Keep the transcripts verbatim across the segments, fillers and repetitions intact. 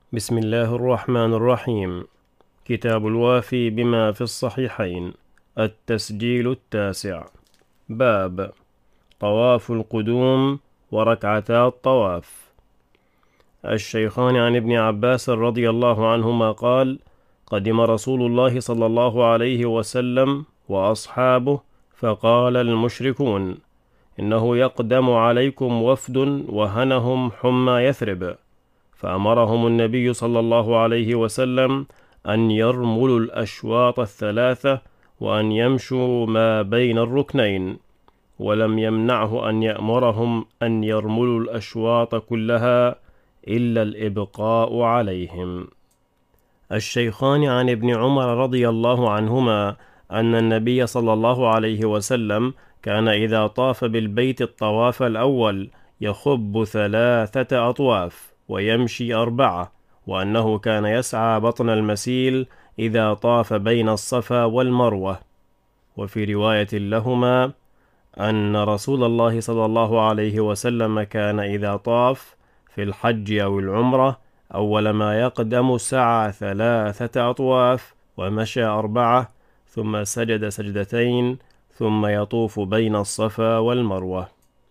بسم الله الرحمن الرحيم. كتاب الوافي بما في الصحيحين. التسجيل التاسع. باب طواف القدوم وركعتا الطواف. الشيخان عن ابن عباس رضي الله عنهما قال: قدم رسول الله صلى الله عليه وسلم وأصحابه، فقال المشركون: إنه يقدم عليكم وفد وهنهم حمى يثرب، فأمرهم النبي صلى الله عليه وسلم أن يرملوا الأشواط الثلاثة وأن يمشوا ما بين الركنين، ولم يمنعه أن يأمرهم أن يرملوا الأشواط كلها إلا الإبقاء عليهم. الشيخان عن ابن عمر رضي الله عنهما أن النبي صلى الله عليه وسلم كان إذا طاف بالبيت الطواف الأول يخب ثلاثة أطواف ويمشي أربعة، وأنه كان يسعى بطن المسيل إذا طاف بين الصفا والمروة. وفي رواية لهما أن رسول الله صلى الله عليه وسلم كان إذا طاف في الحج أو العمرة أول ما يقدم سعى ثلاثة أطواف ومشى أربعة، ثم سجد سجدتين، ثم يطوف بين الصفا والمروة.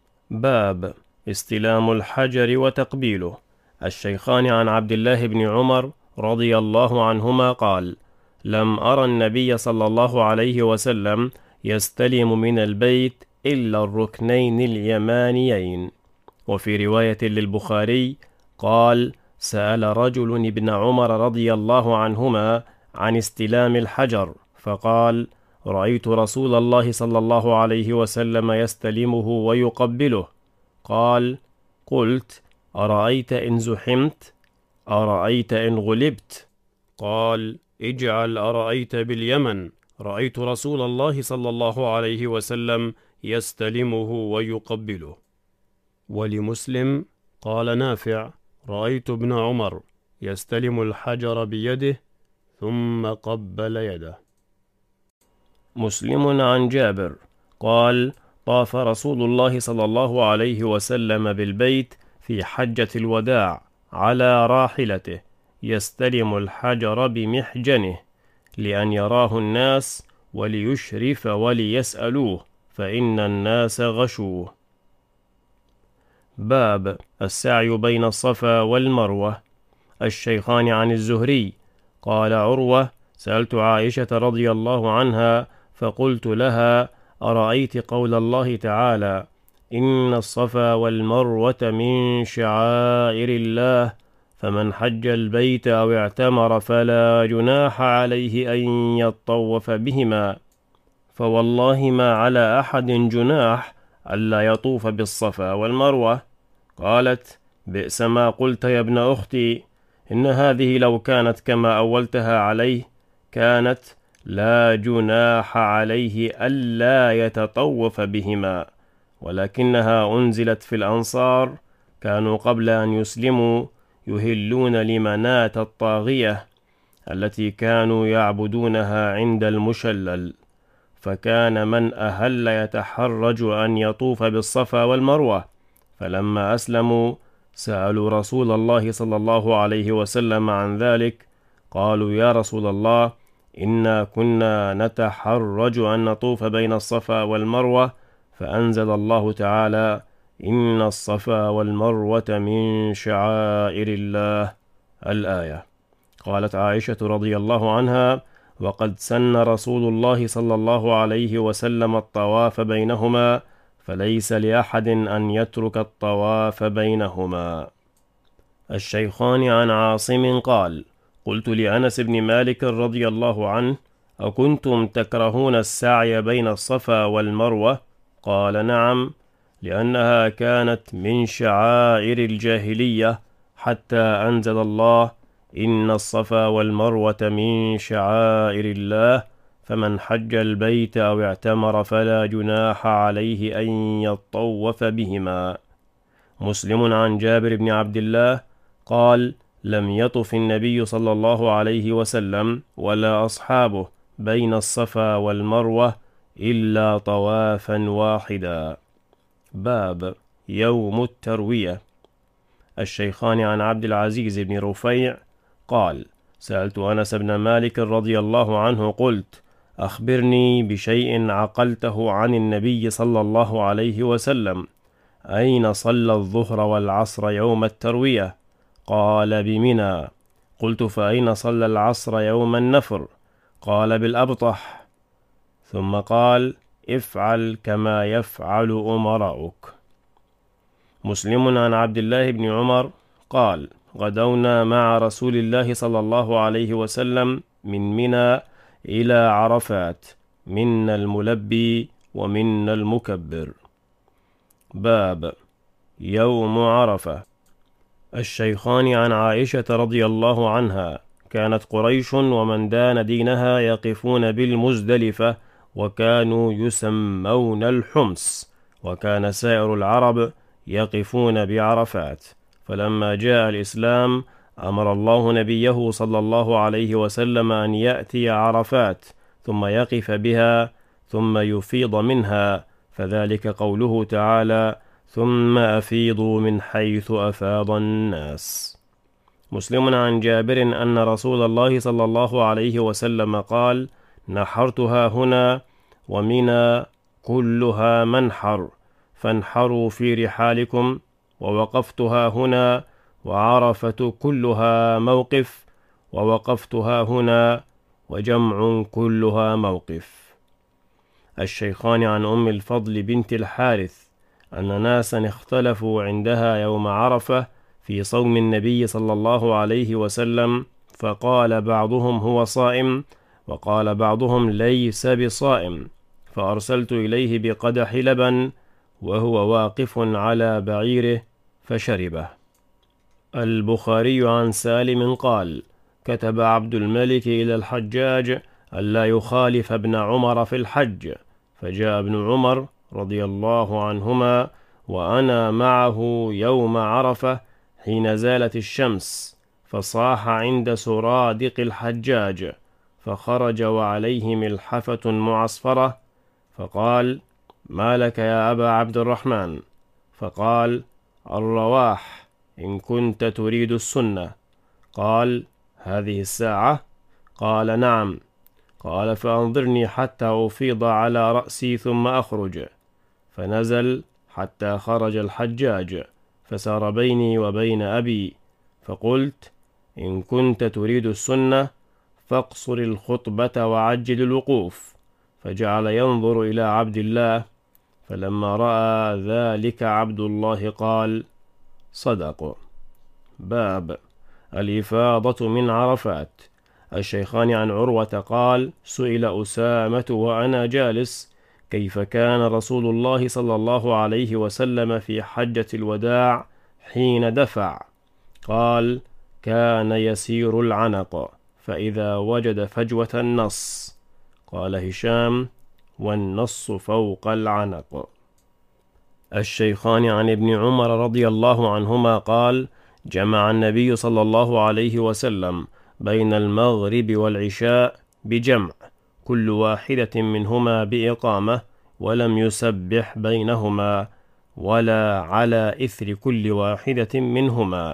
باب استلام الحجر وتقبيله. الشيخان عن عبد الله بن عمر رضي الله عنهما قال: لم أرى النبي صلى الله عليه وسلم يستلم من البيت إلا الركنين اليمانيين. وفي رواية للبخاري قال: سأل رجل ابن عمر رضي الله عنهما عن استلام الحجر، فقال: رأيت رسول الله صلى الله عليه وسلم يستلمه ويقبله. قال: قلت: أرأيت إن زحمت؟ أرأيت إن غلبت؟ قال: اجعل أرأيت باليمن، رأيت رسول الله صلى الله عليه وسلم يستلمه ويقبله. ولمسلم قال نافع: رأيت ابن عمر يستلم الحجر بيده ثم قبل يده. مسلم عن جابر قال: طاف رسول الله صلى الله عليه وسلم بالبيت في حجة الوداع على راحلته يستلم الحجر بمحجنه، لأن يراه الناس وليشرف وليسألوه، فإن الناس غشوه. باب السعي بين الصفا والمروة. الشيخان عن الزهري قال عروة: سألت عائشة رضي الله عنها فقلت لها: أرأيت قول الله تعالى: إن الصفا والمروة من شعائر الله، فمن حج البيت أو اعتمر فلا جناح عليه أن يطوف بهما، فوالله ما على أحد جناح ألا يطوف بالصفا والمروة. قالت: بئس ما قلت يا ابن أختي، إن هذه لو كانت كما أولتها عليه كانت لا جناح عليه ألا يتطوف بهما، ولكنها أنزلت في الأنصار، كانوا قبل أن يسلموا يهلون لمناة الطاغية التي كانوا يعبدونها عند المشلل، فكان من أهل يتحرج أن يطوف بالصفا والمروة، فلما أسلموا سألوا رسول الله صلى الله عليه وسلم عن ذلك، قالوا: يا رسول الله، إنا كنا نتحرج أن نطوف بين الصفا والمروة، فأنزل الله تعالى: إن الصفا والمروة من شعائر الله، الآية. قالت عائشة رضي الله عنها: وقد سن رسول الله صلى الله عليه وسلم الطواف بينهما، فليس لأحد أن يترك الطواف بينهما. الشيخان عن عاصم قال: قلت لأنس بن مالك رضي الله عنه: أكنتم تكرهون السعي بين الصفا والمروة؟ قال: نعم، لأنها كانت من شعائر الجاهلية، حتى أنزل الله: إن الصفا والمروة من شعائر الله، فمن حج البيت أو اعتمر فلا جناح عليه أن يطوف بهما. مسلم عن جابر بن عبد الله قال: لم يطف النبي صلى الله عليه وسلم ولا أصحابه بين الصفا والمروة إلا طوافا واحدا. باب يوم التروية. الشيخان عن عبد العزيز بن رفيع قال: سألت أنس بن مالك رضي الله عنه قلت: أخبرني بشيء عقلته عن النبي صلى الله عليه وسلم، أين صلى الظهر والعصر يوم التروية؟ قال: بمنى. قلت: فأين صلى العصر يوم النفر؟ قال: بالأبطح. ثم قال: افعل كما يفعل أمراؤك. مسلم عن عبد الله بن عمر قال: غدونا مع رسول الله صلى الله عليه وسلم من منى إلى عرفات، منا الملبي ومنا المكبر. باب يوم عرفة. الشيخان عن عائشة رضي الله عنها: كانت قريش ومن دان دينها يقفون بالمزدلفة، وكانوا يسمون الحمص، وكان سائر العرب يقفون بعرفات. فلما جاء الإسلام أمر الله نبيه صلى الله عليه وسلم أن يأتي عرفات ثم يقف بها ثم يفيض منها، فذلك قوله تعالى: ثم أفيضوا من حيث أفاض الناس. مسلم عن جابر أن رسول الله صلى الله عليه وسلم قال: نحرتها هنا ومنى كلها منحر، فانحروا في رحالكم، ووقفتها هنا وعرفة كلها موقف، ووقفتها هنا وجمع كلها موقف. الشيخان عن أم الفضل بنت الحارث أن ناسا اختلفوا عندها يوم عرفة في صوم النبي صلى الله عليه وسلم، فقال بعضهم هو صائم، وقال بعضهم ليس بصائم، فأرسلت إليه بقدح لبن وهو واقف على بعيره فشربه. البخاري عن سالم قال: كتب عبد الملك إلى الحجاج ألا يخالف ابن عمر في الحج، فجاء ابن عمر رضي الله عنهما وأنا معه يوم عرفة حين زالت الشمس، فصاح عند سرادق الحجاج، فخرج وعليه ملحفة معصفرة، فقال: ما لك يا أبا عبد الرحمن؟ فقال: الرواح، إن كنت تريد السنة. قال: هذه الساعة؟ قال: نعم. قال: فأنظرني حتى أفيض على رأسي ثم أخرج. فنزل حتى خرج الحجاج، فسار بيني وبين أبي، فقلت: إن كنت تريد السنة فاقصر الخطبة وعجل الوقوف. فجعل ينظر إلى عبد الله، فلما رأى ذلك عبد الله قال: صدق. باب الإفاضة من عرفات. الشيخان عن عروة قال: سئل أسامة وأنا جالس: كيف كان رسول الله صلى الله عليه وسلم في حجة الوداع حين دفع؟ قال: كان يسير العنق، فإذا وجد فجوة النص. قال هشام: والنص فوق العنق. الشيخان عن ابن عمر رضي الله عنهما قال: جمع النبي صلى الله عليه وسلم بين المغرب والعشاء بجمع، كل واحدة منهما بإقامة، ولم يسبح بينهما ولا على إثر كل واحدة منهما.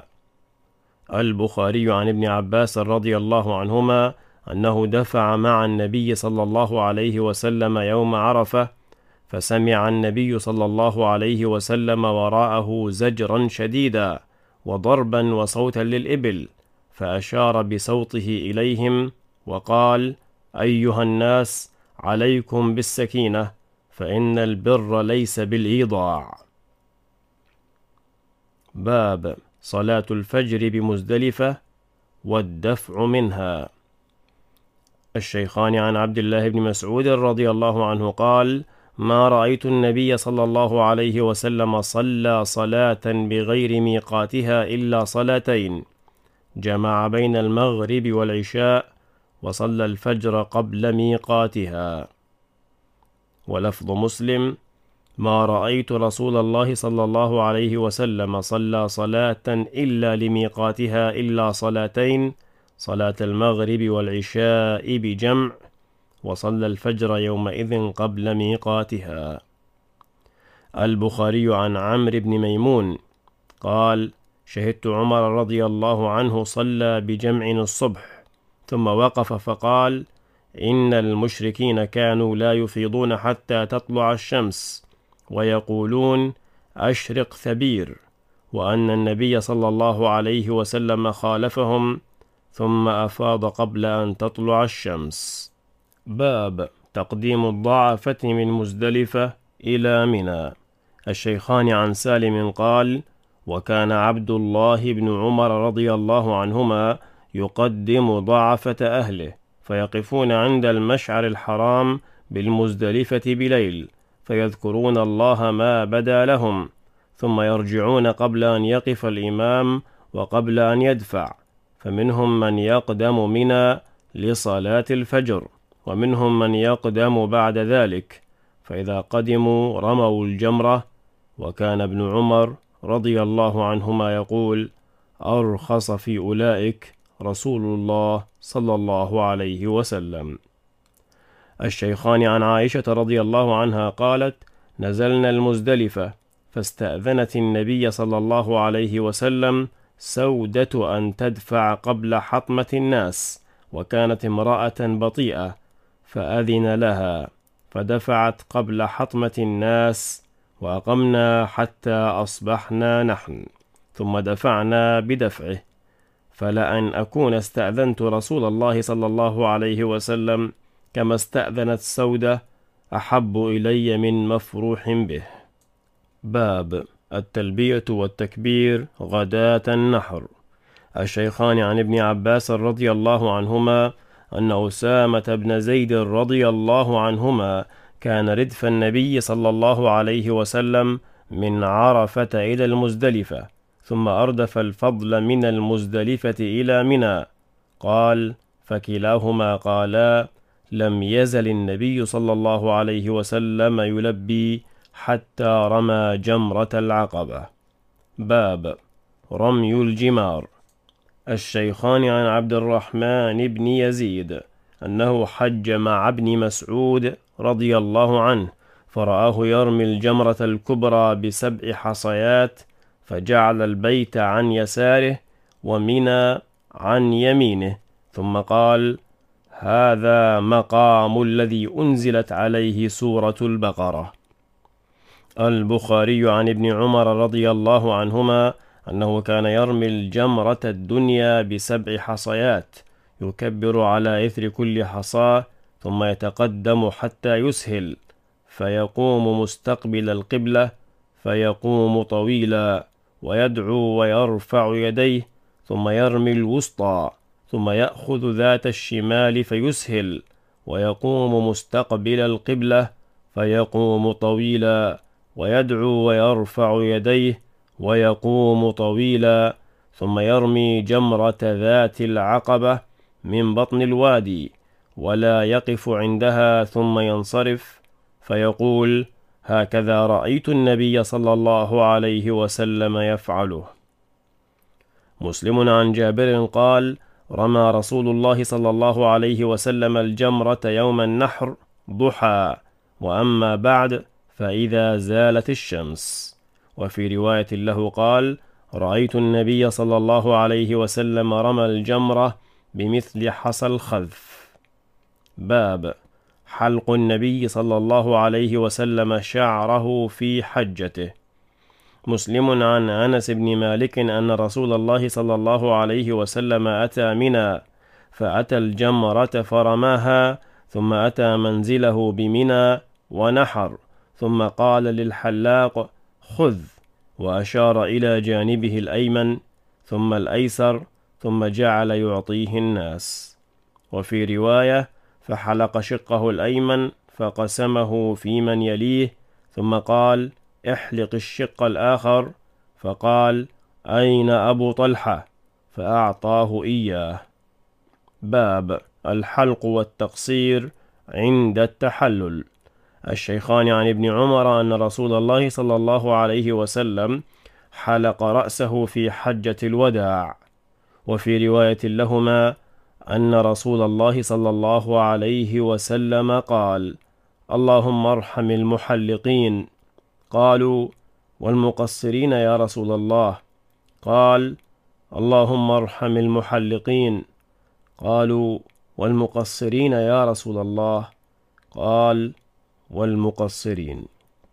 البخاري عن ابن عباس رضي الله عنهما أنه دفع مع النبي صلى الله عليه وسلم يوم عرفة، فسمع النبي صلى الله عليه وسلم وراءه زجرا شديدا وضربا وصوتا للإبل، فأشار بصوته إليهم وقال: أيها الناس، عليكم بالسكينة، فإن البر ليس بالإيضاع. باب صلاة الفجر بمزدلفة والدفع منها. الشيخان عن عبد الله بن مسعود رضي الله عنه قال: ما رأيت النبي صلى الله عليه وسلم صلى صلاة بغير ميقاتها إلا صلاتين، جمع بين المغرب والعشاء، وصلى الفجر قبل ميقاتها. ولفظ مسلم: ما رأيت رسول الله صلى الله عليه وسلم صلى صلاة إلا لميقاتها إلا صلاتين، صلاة المغرب والعشاء بجمع، وصلى الفجر يومئذ قبل ميقاتها. البخاري عن عمرو بن ميمون قال: شهدت عمر رضي الله عنه صلى بجمع الصبح ثم وقف فقال: إن المشركين كانوا لا يفيضون حتى تطلع الشمس ويقولون أشرق ثبير، وأن النبي صلى الله عليه وسلم خالفهم ثم أفاض قبل أن تطلع الشمس. باب تقديم الضعفة من مزدلفة إلى منى. الشيخان عن سالم قال: وكان عبد الله بن عمر رضي الله عنهما يقدم ضعفة أهله فيقفون عند المشعر الحرام بالمزدلفة بليل فيذكرون الله ما بدا لهم، ثم يرجعون قبل أن يقف الإمام وقبل أن يدفع، فمنهم من يقدم منى لصلاة الفجر، ومنهم من يقدم بعد ذلك، فإذا قدموا رموا الجمرة. وكان ابن عمر رضي الله عنهما يقول: أرخص في أولئك رسول الله صلى الله عليه وسلم. الشيخان عن عائشة رضي الله عنها قالت: نزلنا المزدلفة فاستأذنت النبي صلى الله عليه وسلم سودة أن تدفع قبل حطمة الناس، وكانت امرأة بطيئة، فأذن لها فدفعت قبل حطمة الناس، وأقمنا حتى أصبحنا نحن، ثم دفعنا بدفعه، فلأن أكون استأذنت رسول الله صلى الله عليه وسلم كما استأذنت سودة أحب إلي من مفروح به. باب التلبية والتكبير غداة النحر. الشيخان عن ابن عباس رضي الله عنهما أن أسامة بن زيد رضي الله عنهما كان ردف النبي صلى الله عليه وسلم من عرفة إلى المزدلفة، ثم أردف الفضل من المزدلفة إلى منى. قال: فكلاهما قالا: لم يزل النبي صلى الله عليه وسلم يلبي حتى رمى جمرة العقبة. باب رمي الجمار. الشيخان عن عبد الرحمن بن يزيد أنه حج مع ابن مسعود رضي الله عنه، فرآه يرمي الجمرة الكبرى بسبع حصيات، فجعل البيت عن يساره ومنى عن يمينه، ثم قال: هذا مقام الذي أنزلت عليه سورة البقرة. البخاري عن ابن عمر رضي الله عنهما أنه كان يرمي الجمرة الدنيا بسبع حصيات، يكبر على إثر كل حصاة، ثم يتقدم حتى يسهل، فيقوم مستقبل القبلة، فيقوم طويلا، ويدعو ويرفع يديه، ثم يرمي الوسطى، ثم يأخذ ذات الشمال فيسهل، ويقوم مستقبل القبلة، فيقوم طويلا، ويدعو ويرفع يديه، ويقوم طويلا، ثم يرمي جمرة ذات العقبة من بطن الوادي، ولا يقف عندها، ثم ينصرف فيقول: هكذا رأيت النبي صلى الله عليه وسلم يفعله. مسلم عن جابر قال: رمى رسول الله صلى الله عليه وسلم الجمرة يوم النحر ضحى، وأما بعد فإذا زالت الشمس. وفي رواية له قال: رأيت النبي صلى الله عليه وسلم رمى الجمرة بمثل حصى الخذف. باب حلق النبي صلى الله عليه وسلم شعره في حجته. مسلم عن أنس بن مالك أن رسول الله صلى الله عليه وسلم أتى منى، فأتى الجمرة فرماها، ثم أتى منزله بمنى ونحر، ثم قال للحلاق: خذ، وأشار إلى جانبه الأيمن ثم الأيسر، ثم جعل يعطيه الناس. وفي رواية: فحلق شقه الأيمن فقسمه في من يليه، ثم قال: احلق الشق الآخر، فقال: أين أبو طلحة؟ فأعطاه إياه. باب الحلق والتقصير عند التحلل. الشيخان عن ابن عمر أن رسول الله صلى الله عليه وسلم حلق رأسه في حجة الوداع. وفي رواية لهما أن رسول الله صلى الله عليه وسلم قال: اللهم ارحم المحلقين. قالوا: والمقصرين يا رسول الله؟ قال: اللهم ارحم المحلقين. قالوا: والمقصرين يا رسول الله؟ قال: والمقصرين.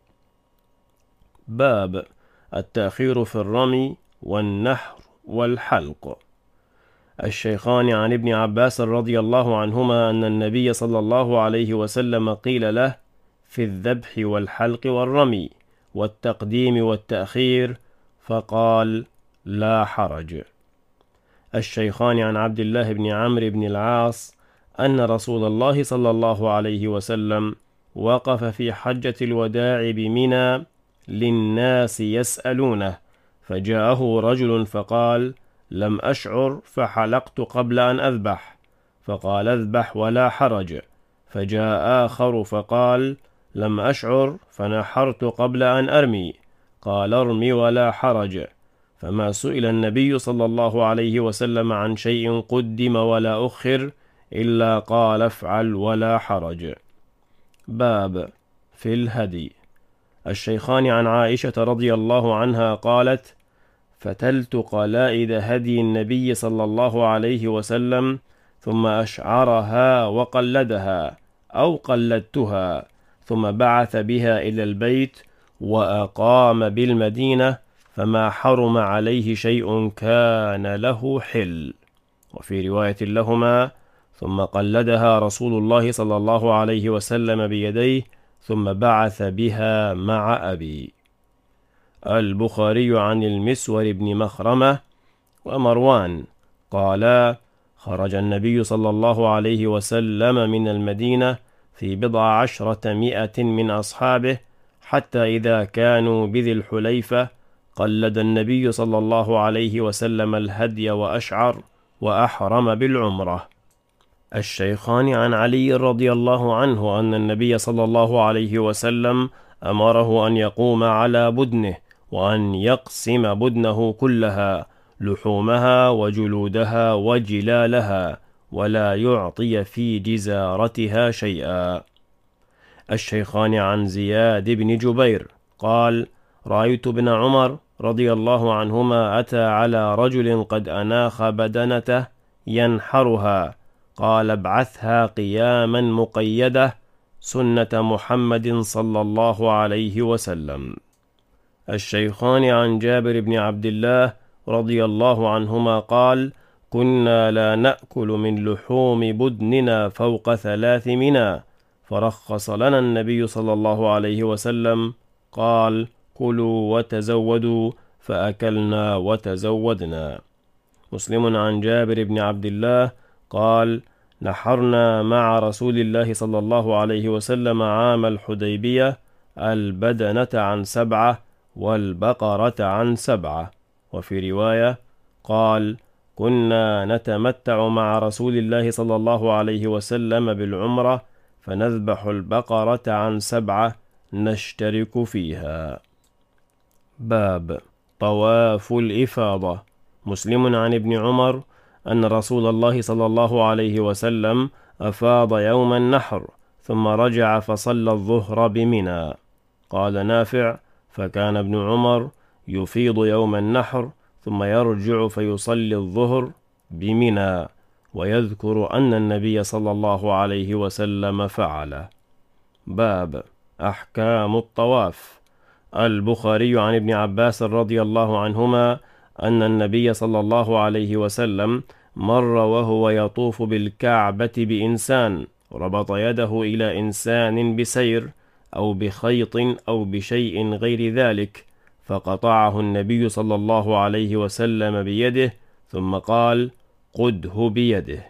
باب التأخير في الرمي والنحر والحلق. الشيخان عن ابن عباس رضي الله عنهما أن النبي صلى الله عليه وسلم قيل له في الذبح والحلق والرمي والتقديم والتأخير، فقال: لا حرج. الشيخان عن عبد الله بن عمرو بن العاص أن رسول الله صلى الله عليه وسلم وقف في حجة الوداع بمنى للناس يسألونه، فجاءه رجل فقال: لم أشعر فحلقت قبل أن أذبح، فقال: اذبح ولا حرج. فجاء آخر فقال: لم أشعر فنحرت قبل أن أرمي، قال: ارمي ولا حرج. فما سئل النبي صلى الله عليه وسلم عن شيء قدم ولا أخر إلا قال: افعل ولا حرج. باب في الهدي. الشيخان عن عائشة رضي الله عنها قالت: فتلت قلائد هدي النبي صلى الله عليه وسلم ثم أشعرها وقلدها أو قلدتها، ثم بعث بها إلى البيت وأقام بالمدينة، فما حرم عليه شيء كان له حل. وفي رواية لهما: ثم قلدها رسول الله صلى الله عليه وسلم بيديه ثم بعث بها مع أبي. البخاري عن المسور بن مخرمة ومروان قالا: خرج النبي صلى الله عليه وسلم من المدينة في بضع عشرة مئة من أصحابه، حتى إذا كانوا بذي الحليفة قلد النبي صلى الله عليه وسلم الهدي وأشعر وأحرم بالعمرة. الشيخان عن علي رضي الله عنه أن النبي صلى الله عليه وسلم أمره أن يقوم على بدنه وأن يقسم بدنه كلها، لحومها وجلودها وجلالها، ولا يعطي في جزارتها شيئا. الشيخان عن زياد بن جبير قال: رأيت ابن عمر رضي الله عنهما أتى على رجل قد أناخ بدنته ينحرها، قال: ابعثها قياما مقيدة سنة محمد صلى الله عليه وسلم. الشيخان عن جابر بن عبد الله رضي الله عنهما قال: كنا لا نأكل من لحوم بدننا فوق ثلاث منا، فرخص لنا النبي صلى الله عليه وسلم، قال: كلوا وتزودوا، فأكلنا وتزودنا. مسلم عن جابر بن عبد الله قال: نحرنا مع رسول الله صلى الله عليه وسلم عام الحديبية البدنة عن سبعة والبقرة عن سبعة. وفي رواية قال: كنا نتمتع مع رسول الله صلى الله عليه وسلم بالعمرة، فنذبح البقرة عن سبعة نشترك فيها. باب طواف الإفاضة. مسلم عن ابن عمر أن رسول الله صلى الله عليه وسلم أفاض يوم النحر ثم رجع فصلى الظهر بمنى. قال نافع: فكان ابن عمر يفيض يوم النحر ثم يرجع فيصلي الظهر بمنى، ويذكر أن النبي صلى الله عليه وسلم فعله. باب أحكام الطواف. البخاري عن ابن عباس رضي الله عنهما أن النبي صلى الله عليه وسلم مر وهو يطوف بالكعبة بإنسان ربط يده إلى إنسان بسير أو بخيط أو بشيء غير ذلك، فقطعه النبي صلى الله عليه وسلم بيده ثم قال: قده بيده.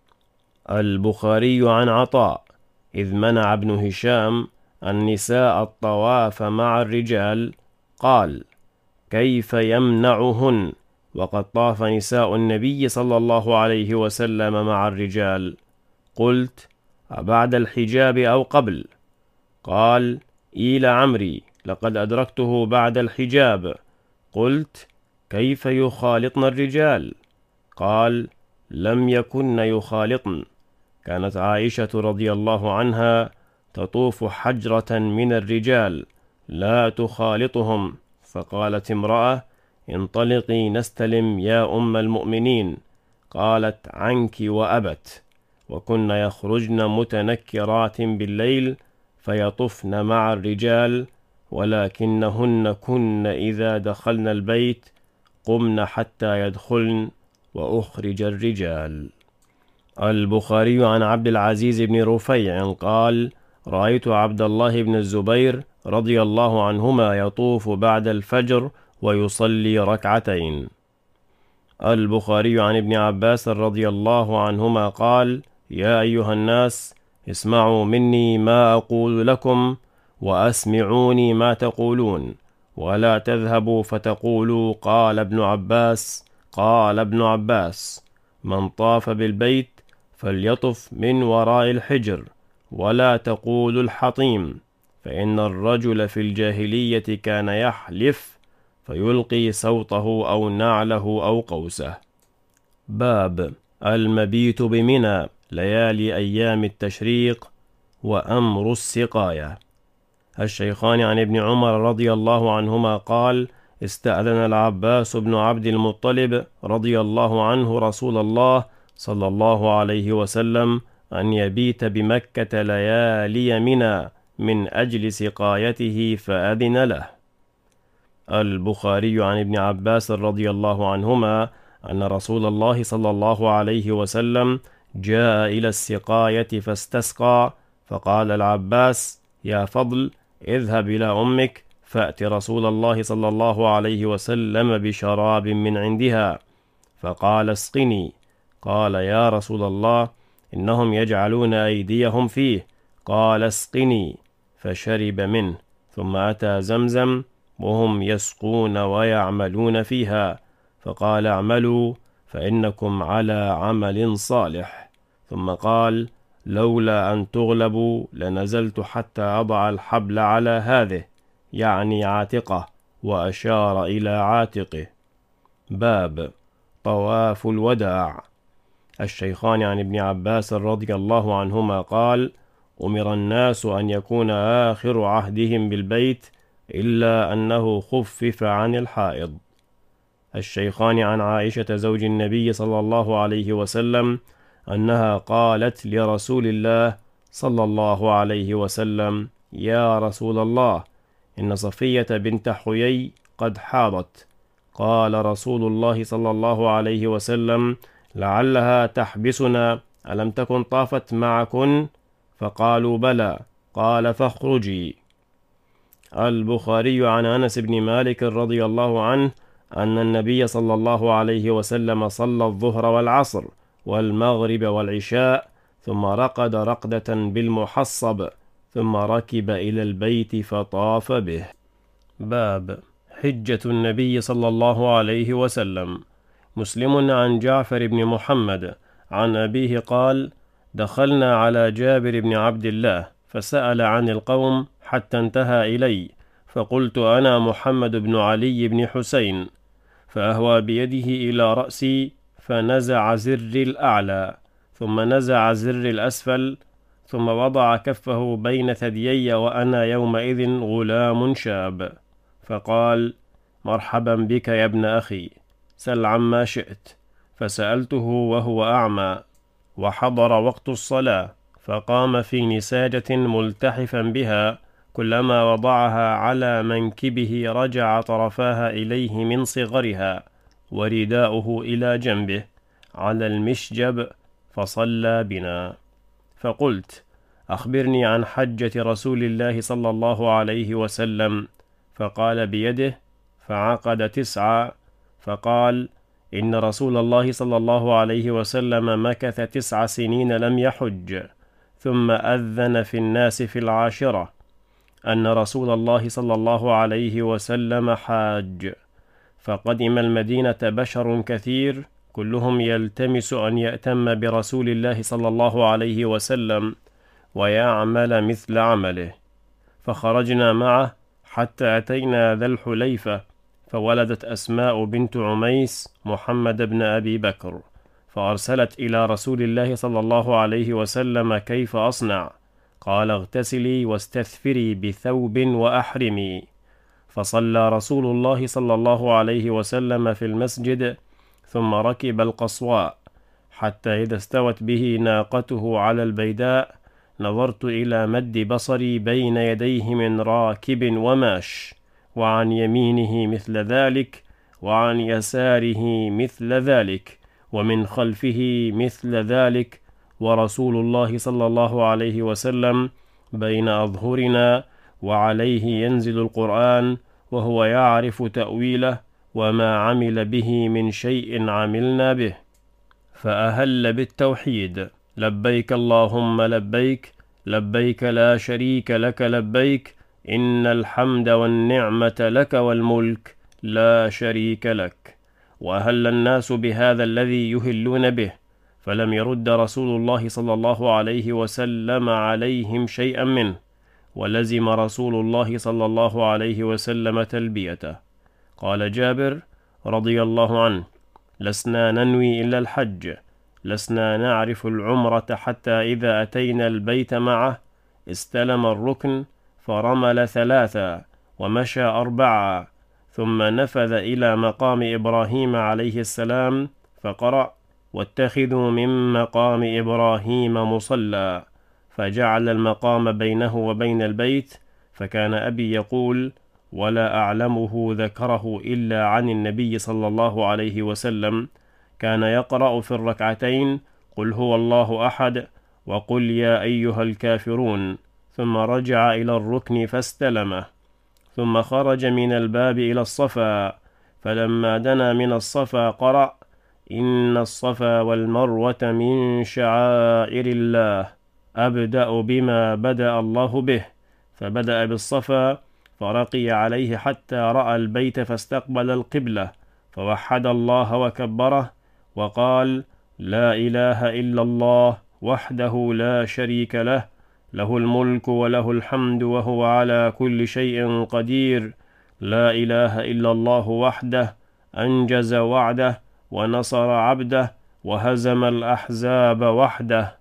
البخاري عن عطاء إذ منع ابن هشام النساء الطواف مع الرجال قال: كيف يمنعهن وقد طاف نساء النبي صلى الله عليه وسلم مع الرجال؟ قلت: أبعد الحجاب أو قبل؟ قال: إيل عمري لقد أدركته بعد الحجاب. قلت: كيف يخالطن الرجال؟ قال: لم يكن يخالطن. كانت عائشة رضي الله عنها تطوف حجرة من الرجال لا تخالطهم، فقالت امرأة: انطلقي نستلم يا أم المؤمنين. قالت: عنك وأبت. وكن يخرجن متنكرات بالليل فيطفن مع الرجال، ولكنهن كن إذا دخلن البيت قمن حتى يدخلن وأخرج الرجال. البخاري عن عبد العزيز بن رفيع قال: رأيت عبد الله بن الزبير رضي الله عنهما يطوف بعد الفجر ويصلي ركعتين. البخاري عن ابن عباس رضي الله عنهما قال: يا أيها الناس، اسمعوا مني ما أقول لكم وأسمعوني ما تقولون، ولا تذهبوا فتقولوا قال ابن عباس قال ابن عباس. من طاف بالبيت فليطف من وراء الحجر، ولا تقولوا الحطيم، فإن الرجل في الجاهلية كان يحلف فيلقي سوطه أو نعله أو قوسه. باب المبيت بمنى ليالي أيام التشريق وأمر السقاية. الشيخان عن ابن عمر رضي الله عنهما قال: استأذن العباس بن عبد المطلب رضي الله عنه رسول الله صلى الله عليه وسلم أن يبيت بمكة ليالي منى من أجل سقايته فأذن له. البخاري عن ابن عباس رضي الله عنهما أن رسول الله صلى الله عليه وسلم جاء إلى السقاية فاستسقى، فقال العباس: يا فضل، اذهب إلى أمك فأت رسول الله صلى الله عليه وسلم بشراب من عندها. فقال: اسقني. قال: يا رسول الله، إنهم يجعلون أيديهم فيه. قال: اسقني. فشرب منه، ثم أتى زمزم وهم يسقون ويعملون فيها، فقال: اعملوا فإنكم على عمل صالح. ثم قال: لولا أن تغلبوا لنزلت حتى أضع الحبل على هذه، يعني عاتقه، وأشار إلى عاتقه. باب طواف الوداع. الشيخان عن ابن عباس رضي الله عنهما قال: أمر الناس أن يكون آخر عهدهم بالبيت إلا أنه خفف عن الحائض. الشيخان عن عائشة زوج النبي صلى الله عليه وسلم أنها قالت لرسول الله صلى الله عليه وسلم: يا رسول الله، إن صفية بنت حيي قد حاضت. قال رسول الله صلى الله عليه وسلم: لعلها تحبسنا، ألم تكن طافت معكن؟ فقالوا: بلى. قال: فاخرجي. البخاري عن أنس بن مالك رضي الله عنه أن النبي صلى الله عليه وسلم صلى الظهر والعصر والمغرب والعشاء، ثم رقد رقدة بالمحصب، ثم ركب إلى البيت فطاف به. باب حجة النبي صلى الله عليه وسلم. مسلم عن جعفر بن محمد عن أبيه قال: دخلنا على جابر بن عبد الله فسأل عن القوم حتى انتهى إلي، فقلت: أنا محمد بن علي بن حسين. فأهوى بيده إلى رأسي فنزع زر الأعلى، ثم نزع زر الأسفل، ثم وضع كفه بين ثديي وأنا يومئذ غلام شاب، فقال: مرحبا بك يا ابن أخي، سل عما شئت. فسألته وهو أعمى، وحضر وقت الصلاة، فقام في نساجة ملتحفا بها، كلما وضعها على منكبه رجع طرفاها إليه من صغرها، ورداؤه إلى جنبه على المشجب، فصلى بنا. فقلت: أخبرني عن حجة رسول الله صلى الله عليه وسلم. فقال بيده، فعقد تسعة، فقال: إن رسول الله صلى الله عليه وسلم مكث تسع سنين لم يحج، ثم أذن في الناس في العاشرة أن رسول الله صلى الله عليه وسلم حاج. فقدم المدينة بشر كثير، كلهم يلتمس أن يأتم برسول الله صلى الله عليه وسلم ويعمل مثل عمله، فخرجنا معه حتى أتينا ذا الحليفة، فولدت أسماء بنت عميس محمد بن أبي بكر، فأرسلت إلى رسول الله صلى الله عليه وسلم: كيف أصنع؟ قال: اغتسلي واستثفري بثوب وأحرمي. فصلى رسول الله صلى الله عليه وسلم في المسجد، ثم ركب القصواء حتى إذا استوت به ناقته على البيداء نظرت إلى مد بصري بين يديه من راكب وماش، وعن يمينه مثل ذلك، وعن يساره مثل ذلك، ومن خلفه مثل ذلك، ورسول الله صلى الله عليه وسلم بين أظهرنا، وعليه ينزل القرآن، وهو يعرف تأويله، وما عمل به من شيء عملنا به. فأهل بالتوحيد: لبيك اللهم لبيك، لبيك لا شريك لك لبيك، إن الحمد والنعمة لك والملك لا شريك لك. وأهل الناس بهذا الذي يهلون به، فلم يرد رسول الله صلى الله عليه وسلم عليهم شيئا منه، ولزم رسول الله صلى الله عليه وسلم تلبيته. قال جابر رضي الله عنه: لسنا ننوي إلا الحج، لسنا نعرف العمرة حتى إذا أتينا البيت معه استلم الركن فرمل ثلاثا ومشى أربعة، ثم نفذ إلى مقام إبراهيم عليه السلام فقرأ: واتخذوا من مقام إبراهيم مصلى، فجعل المقام بينه وبين البيت. فكان أبي يقول: ولا أعلمه ذكره إلا عن النبي صلى الله عليه وسلم، كان يقرأ في الركعتين: قل هو الله أحد، وقل يا أيها الكافرون، ثم رجع إلى الركن فاستلمه، ثم خرج من الباب إلى الصفا، فلما دنا من الصفا قرأ: إن الصفا والمروة من شعائر الله، أبدأ بما بدأ الله به، فبدأ بالصفا فرقي عليه حتى رأى البيت فاستقبل القبلة، فوحد الله وكبره وقال: لا إله إلا الله وحده لا شريك له، له الملك وله الحمد وهو على كل شيء قدير، لا إله إلا الله وحده أنجز وعده ونصر عبده وهزم الأحزاب وحده.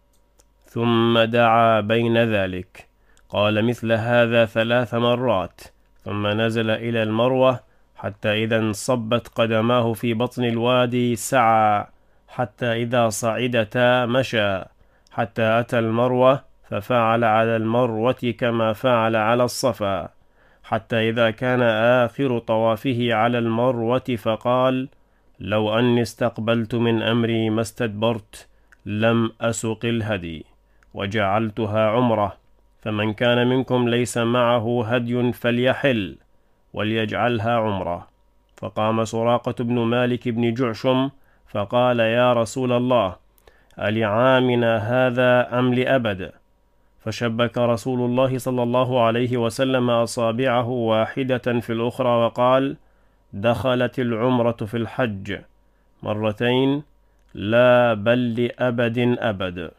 ثم دعا بين ذلك، قال مثل هذا ثلاث مرات، ثم نزل إلى المروة حتى إذا انصبت قدماه في بطن الوادي سعى، حتى إذا صعدتا مشى، حتى أتى المروة ففعل على المروة كما فعل على الصفا، حتى إذا كان آخر طوافه على المروة فقال: لو أني استقبلت من أمري ما استدبرت لم أسق الهدي وجعلتها عمرة، فمن كان منكم ليس معه هدي فليحل وليجعلها عمرة. فقام سراقة بن مالك بن جعشم فقال: يا رسول الله، ألعامنا هذا أم لأبد؟ فشبك رسول الله صلى الله عليه وسلم أصابعه واحدة في الأخرى وقال: دخلت العمرة في الحج مرتين، لا بل لأبد أبد.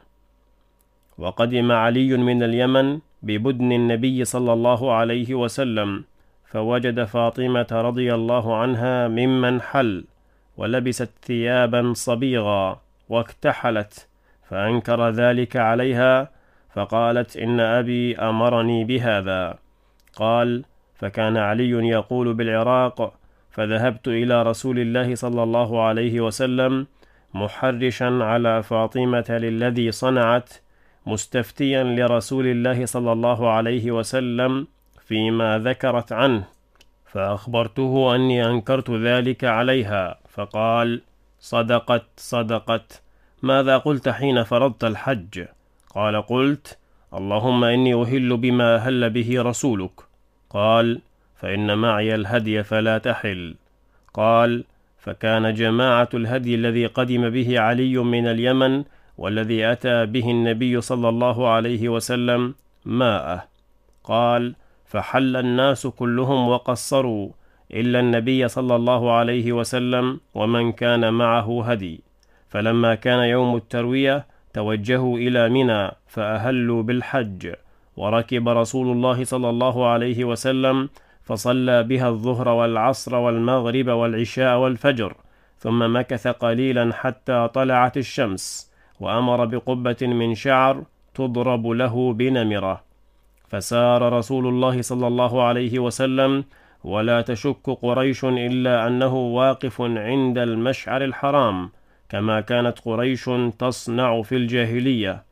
وقدم علي من اليمن ببدن النبي صلى الله عليه وسلم، فوجد فاطمة رضي الله عنها ممن حل، ولبست ثيابا صبيغا واكتحلت، فأنكر ذلك عليها، فقالت: إن أبي أمرني بهذا. قال: فكان علي يقول بالعراق، فذهبت إلى رسول الله صلى الله عليه وسلم محرشا على فاطمة للذي صنعت، مستفتيا لرسول الله صلى الله عليه وسلم فيما ذكرت عنه، فأخبرته أني أنكرت ذلك عليها، فقال: صدقت صدقت، ماذا قلت حين فرضت الحج؟ قال: قلت: اللهم إني أهل بما أهل به رسولك. قال: فإن معي الهدي فلا تحل. قال: فكان جماعة الهدي الذي قدم به علي من اليمن والذي أتى به النبي صلى الله عليه وسلم ماءه. قال: فحل الناس كلهم وقصروا إلا النبي صلى الله عليه وسلم ومن كان معه هدي. فلما كان يوم التروية توجهوا إلى منى فأهلوا بالحج، وركب رسول الله صلى الله عليه وسلم فصلى بها الظهر والعصر والمغرب والعشاء والفجر، ثم مكث قليلا حتى طلعت الشمس، وأمر بقبة من شعر تضرب له بنمرة. فسار رسول الله صلى الله عليه وسلم ولا تشك قريش إلا أنه واقف عند المشعر الحرام، كما كانت قريش تصنع في الجاهلية.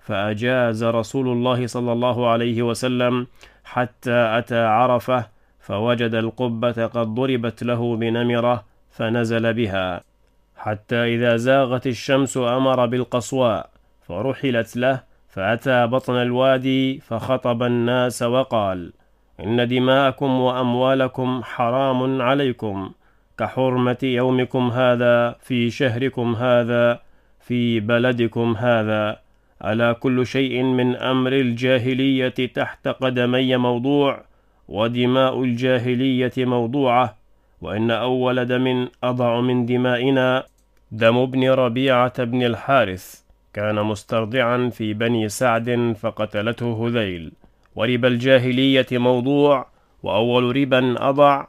فأجاز رسول الله صلى الله عليه وسلم حتى أتى عرفة، فوجد القبة قد ضربت له بنمرة فنزل بها، حتى إذا زاغت الشمس أمر بالقصواء فرحلت له، فأتى بطن الوادي فخطب الناس وقال: إن دماءكم وأموالكم حرام عليكم كحرمة يومكم هذا في شهركم هذا في بلدكم هذا. ألا كل شيء من أمر الجاهلية تحت قدمي موضوع، ودماء الجاهلية موضوعة، وإن أول دم أضع من دمائنا دم ابن ربيعة بن الحارث، كان مسترضعا في بني سعد فقتلته هذيل. وربا الجاهلية موضوع، وأول ربا أضع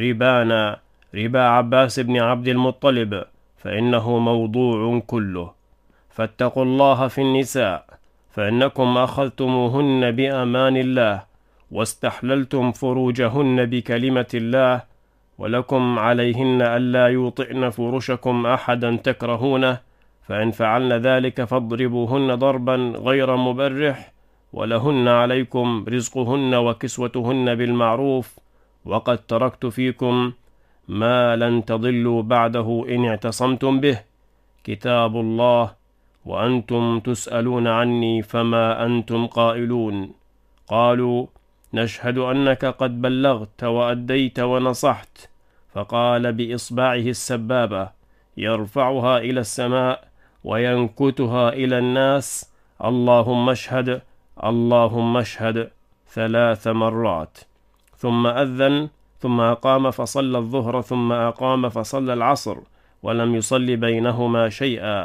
ربانا ربا عباس بن عبد المطلب، فإنه موضوع كله. فاتقوا الله في النساء، فإنكم أخذتموهن بأمان الله، واستحللتم فروجهن بكلمة الله، ولكم عليهن ألا يوطئن فرشكم أحدا تكرهونه، فإن فعلن ذلك فاضربوهن ضربا غير مبرح، ولهن عليكم رزقهن وكسوتهن بالمعروف، وقد تركت فيكم ما لن تضلوا بعده إن اعتصمتم به، كتاب الله، وأنتم تسألون عني فما أنتم قائلون. قالوا: نشهد أنك قد بلغت وأديت ونصحت. فقال بإصبعه السبابة يرفعها إلى السماء وينكتها إلى الناس: اللهم اشهد، اللهم اشهد، ثلاث مرات. ثم أذن، ثم أقام فصلى الظهر، ثم أقام فصلى العصر، ولم يصل بينهما شيئا.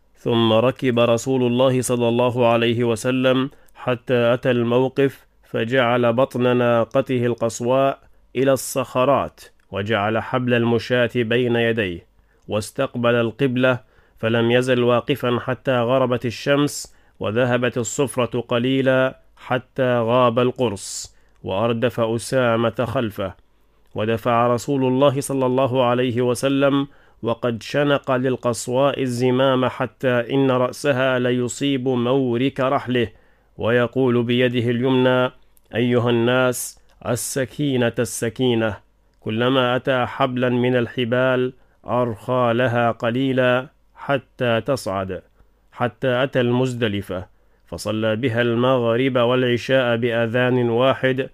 ثم ركب رسول الله صلى الله عليه وسلم حتى أتى الموقف، فجعل بطن ناقته القصواء إلى الصخرات، وجعل حبل المشاة بين يديه، واستقبل القبلة، فلم يزل واقفا حتى غربت الشمس، وذهبت الصفرة قليلا حتى غاب القرص، وأردف أسامة خلفه. ودفع رسول الله صلى الله عليه وسلم وقد شنق للقصواء الزمام، حتى إن رأسها ليصيب مورك رحله، ويقول بيده اليمنى: أيها الناس، السكينة السكينة. كلما أتى حبلا من الحبال أرخى لها قليلا حتى تصعد، حتى أتى المزدلفة، فصلى بها المغرب والعشاء بأذان واحد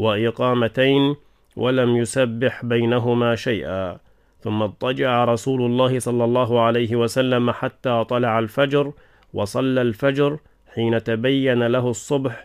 وإقامتين، ولم يسبح بينهما شيئا. ثم اضطجع رسول الله صلى الله عليه وسلم حتى طلع الفجر، وصلى الفجر حين تبين له الصبح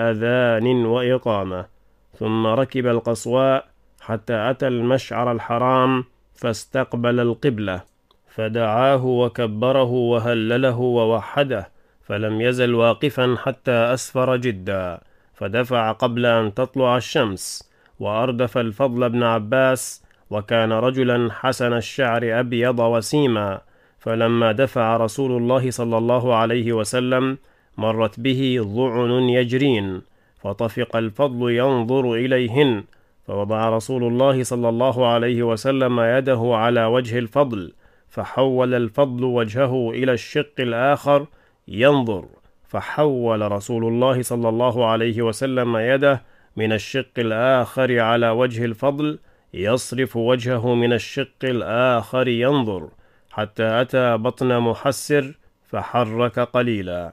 بأذان وإقامة. ثم ركب القصواء حتى أتى المشعر الحرام، فاستقبل القبلة، فدعاه وكبره وهلله ووحده، فلم يزل واقفا حتى أسفر جدا، فدفع قبل أن تطلع الشمس، وأردف الفضل بن عباس، وكان رجلا حسن الشعر أبيض وسيما. فلما دفع رسول الله صلى الله عليه وسلم مرت به ضعن يجرين، فطفق الفضل ينظر إليهن، فوضع رسول الله صلى الله عليه وسلم يده على وجه الفضل، فحول الفضل وجهه إلى الشق الآخر ينظر، فحول رسول الله صلى الله عليه وسلم يده من الشق الآخر على وجه الفضل، يصرف وجهه من الشق الآخر ينظر، حتى أتى بطن محسر فحرك قليلا،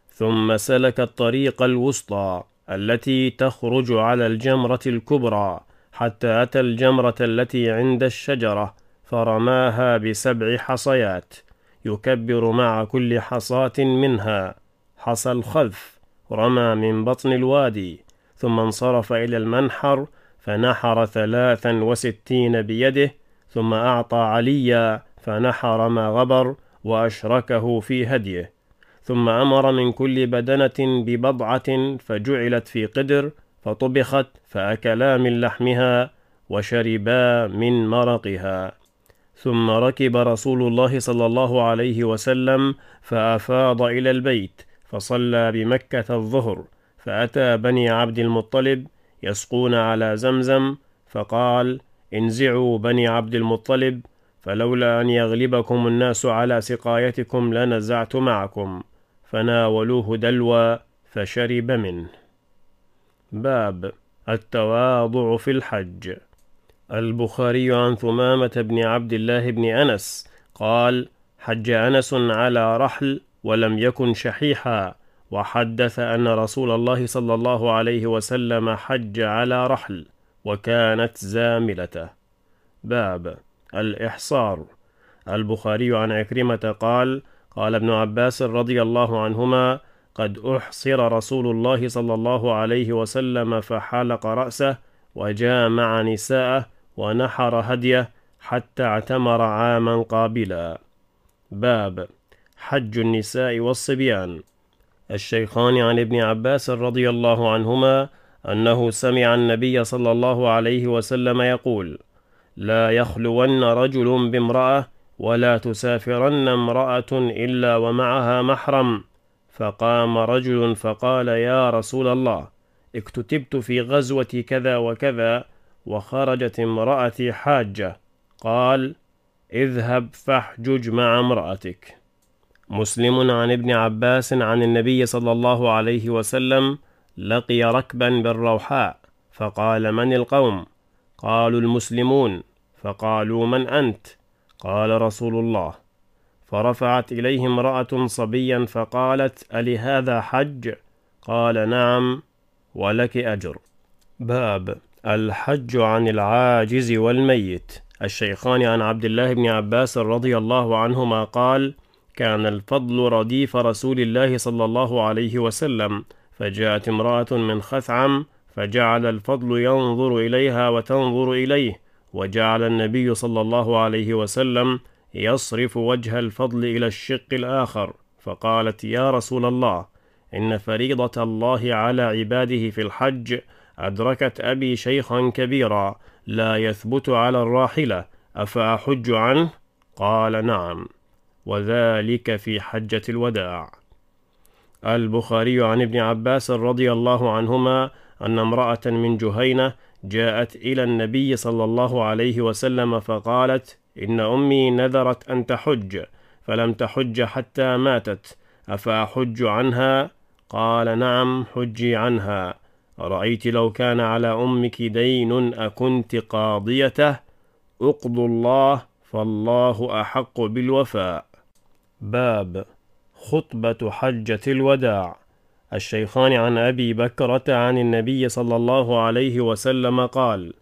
ثم سلك الطريق الوسطى التي تخرج على الجمرة الكبرى، حتى أتى الجمرة التي عند الشجرة، فرماها بسبع حصيات، يكبر مع كل حصاة منها حصى الخذف، رمى من بطن الوادي، ثم انصرف إلى المنحر فنحر ثلاثا وستين بيده، ثم أعطى عليا فنحر ما غبر وأشركه في هديه، ثم أمر من كل بدنة ببضعة فجعلت في قدر، فطبخت فأكلا من لحمها وشربا من مرقها. ثم ركب رسول الله صلى الله عليه وسلم فأفاض إلى البيت، فصلى بمكة الظهر، فأتى بني عبد المطلب يسقون على زمزم، فقال: انزعوا بني عبد المطلب، فلولا أن يغلبكم الناس على سقايتكم لنزعت معكم. فناولوه دلوا فشرب منه. باب التواضع في الحج. البخاري عن ثمامة بن عبد الله بن أنس قال: حج أنس على رحل ولم يكن شحيحا، وحدث أن رسول الله صلى الله عليه وسلم حج على رحل وكانت زاملته. باب الإحصار. البخاري عن عكرمة قال: قال ابن عباس رضي الله عنهما: قد أحصر رسول الله صلى الله عليه وسلم فحلق رأسه وجامع نساءه ونحر هديه حتى اعتمر عاما قابلا. باب حج النساء والصبيان. الشيخان عن ابن عباس رضي الله عنهما أنه سمع النبي صلى الله عليه وسلم يقول: لا يخلون رجل بامرأة ولا تسافرن امرأة إلا ومعها محرم. فقام رجل فقال: يا رسول الله، اكتتبت في غزوة كذا وكذا وخرجت امرأتي حاجة. قال: اذهب فاحجج مع امرأتك. مسلم عن ابن عباس عن النبي صلى الله عليه وسلم: لقي ركبا بالروحاء فقال: من القوم؟ قالوا: المسلمون. فقالوا: من أنت؟ قال: رسول الله. فرفعت إليه امرأة صبيا فقالت: ألهذا حج؟ قال: نعم، ولك أجر. باب الحج عن العاجز والميت. الشيخان عن عبد الله بن عباس رضي الله عنهما قال: كان الفضل رديف رسول الله صلى الله عليه وسلم، فجاءت امرأة من خثعم فجعل الفضل ينظر إليها وتنظر إليه، وجعل النبي صلى الله عليه وسلم يصرف وجه الفضل إلى الشق الآخر، فقالت: يا رسول الله، إن فريضة الله على عباده في الحج أدركت أبي شيخا كبيرا لا يثبت على الراحلة، أفأحج عنه؟ قال: نعم. وذلك في حجة الوداع. البخاري عن ابن عباس رضي الله عنهما أن امرأة من جهينة جاءت إلى النبي صلى الله عليه وسلم فقالت: إن أمي نذرت أن تحج فلم تحج حتى ماتت، أفأحج عنها؟ قال: نعم، حجي عنها. أرأيت لو كان على أمك دين أكنت قاضيته؟ اقضوا الله فالله أحق بالوفاء. باب خطبة حجة الوداع. الشيخان عن أبي بكرة عن النبي صلى الله عليه وسلم قال: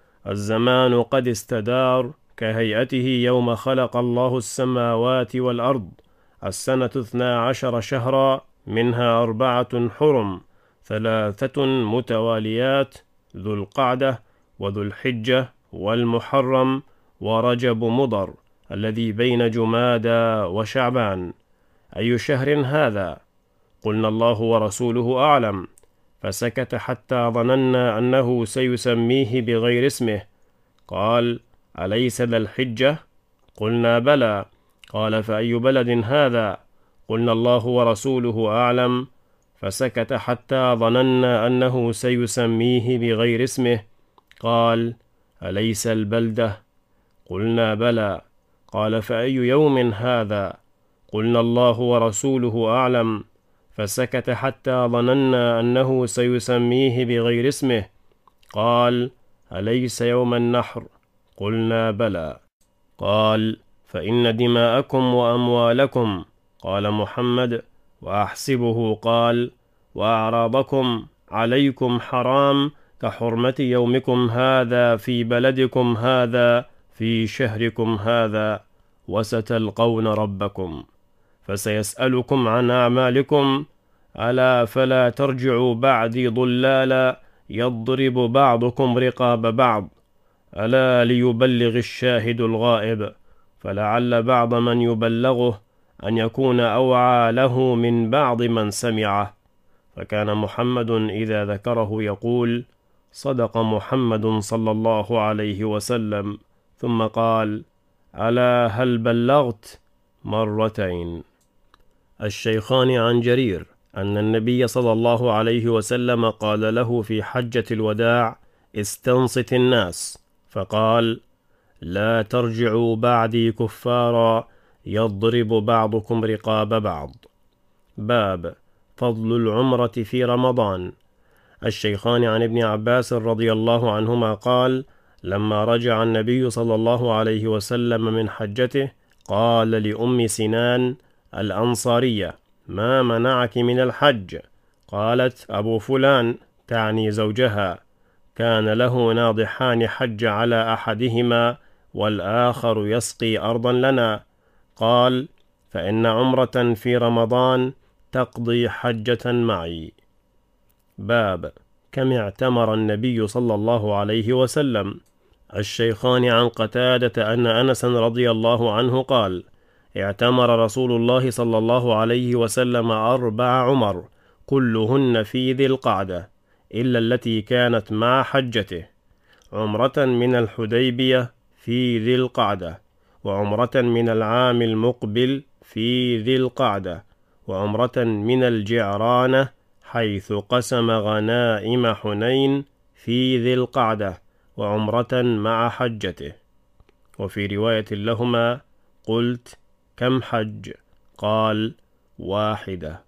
الزمان قد استدار كهيئته يوم خلق الله السماوات والأرض، السنة اثنا عشر شهرا، منها أربعة حرم، ثلاثة متواليات، ذو القعدة وذو الحجة والمحرم ورجب مضر الذي بين جمادى وشعبان. أي شهر هذا؟ قلنا: الله ورسوله أعلم. فسكت حتى ظننا أنه سيسميه بغير اسمه. قال: أليس ذا الحجة؟ قلنا: بلى. قال: فأي بلد هذا؟ قلنا: الله ورسوله أعلم. فسكت حتى ظننا أنه سيسميه بغير اسمه. قال: أليس البلدة؟ قلنا: بلى. قال: فأي يوم هذا؟ قلنا: الله ورسوله أعلم. فسكت حتى ظننا أنه سيسميه بغير اسمه. قال: أليس يوم النحر؟ قلنا: بلى. قال: فإن دماءكم وأموالكم. قال محمد: وأحسبه قال: وأعراضكم عليكم حرام كحرمة يومكم هذا في بلدكم هذا في شهركم هذا، وستلقون ربكم فسيسألكم عن أعمالكم، ألا فلا ترجعوا بعدي ضلالا يضرب بعضكم رقاب بعض، ألا ليبلغ الشاهد الغائب، فلعل بعض من يبلغه أن يكون أوعى له من بعض من سمعه. فكان محمد إذا ذكره يقول: صدق محمد صلى الله عليه وسلم، ثم قال: ألا هل بلغت؟ مرتين. الشيخان عن جرير أن النبي صلى الله عليه وسلم قال له في حجة الوداع: استنصت الناس، فقال: لا ترجعوا بعدي كفارا يضرب بعضكم رقاب بعض. باب فضل العمرة في رمضان. الشيخان عن ابن عباس رضي الله عنهما قال: لما رجع النبي صلى الله عليه وسلم من حجته قال لأم سنان الأنصارية: ما منعك من الحج؟ قالت: أبو فلان، تعني زوجها، كان له ناضحان حج على أحدهما والآخر يسقي أرضا لنا. قال: فإن عمرة في رمضان تقضي حجة معي. باب كم اعتمر النبي صلى الله عليه وسلم. الشيخان عن قتادة أن أنس رضي الله عنه قال: اعتمر رسول الله صلى الله عليه وسلم أربع عمر كلهن في ذي القعدة إلا التي كانت مع حجته: عمرة من الحديبية في ذي القعدة، وعمرة من العام المقبل في ذي القعدة، وعمرة من الجعرانة حيث قسم غنائم حنين في ذي القعدة، وعمرة مع حجته. وفي رواية لهما: قلت: كم حج؟ قال: واحدة.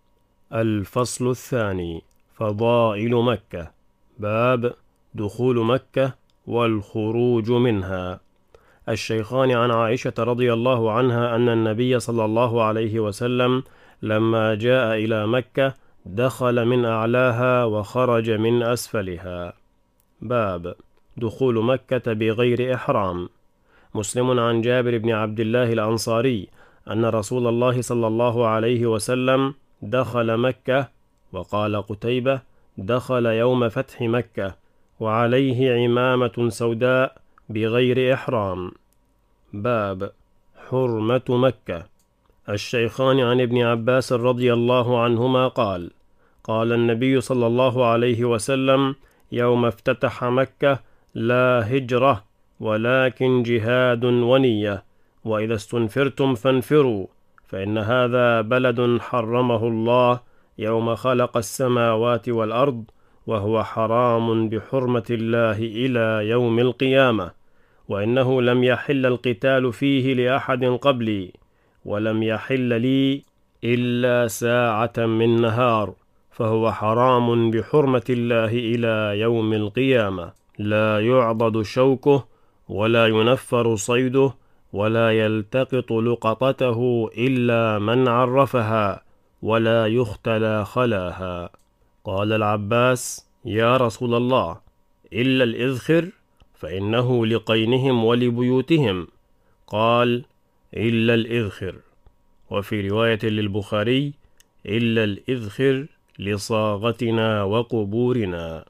الفصل الثاني: فضائل مكة. باب دخول مكة والخروج منها. الشيخان عن عائشة رضي الله عنها أن النبي صلى الله عليه وسلم لما جاء إلى مكة دخل من أعلاها وخرج من أسفلها. باب دخول مكة بغير إحرام. مسلم عن جابر بن عبد الله الأنصاري أن رسول الله صلى الله عليه وسلم دخل مكة، وقال قتيبة: دخل يوم فتح مكة وعليه عمامة سوداء بغير إحرام. باب حرمة مكة. الشيخان عن ابن عباس رضي الله عنهما قال: قال النبي صلى الله عليه وسلم يوم افتتح مكة: لا هجرة ولكن جهاد ونية، وإذا استنفرتم فانفروا، فإن هذا بلد حرمه الله يوم خلق السماوات والأرض، وهو حرام بحرمة الله إلى يوم القيامة، وإنه لم يحل القتال فيه لأحد قبلي، ولم يحل لي إلا ساعة من نهار، فهو حرام بحرمة الله إلى يوم القيامة، لا يعضد شوكه ولا ينفر صيده ولا يلتقط لقطته إلا من عرفها، ولا يختلى خلاها. قال العباس: يا رسول الله، إلا الإذخر فإنه لقينهم ولبيوتهم. قال: إلا الإذخر. وفي رواية للبخاري: إلا الإذخر لصاغتنا وقبورنا.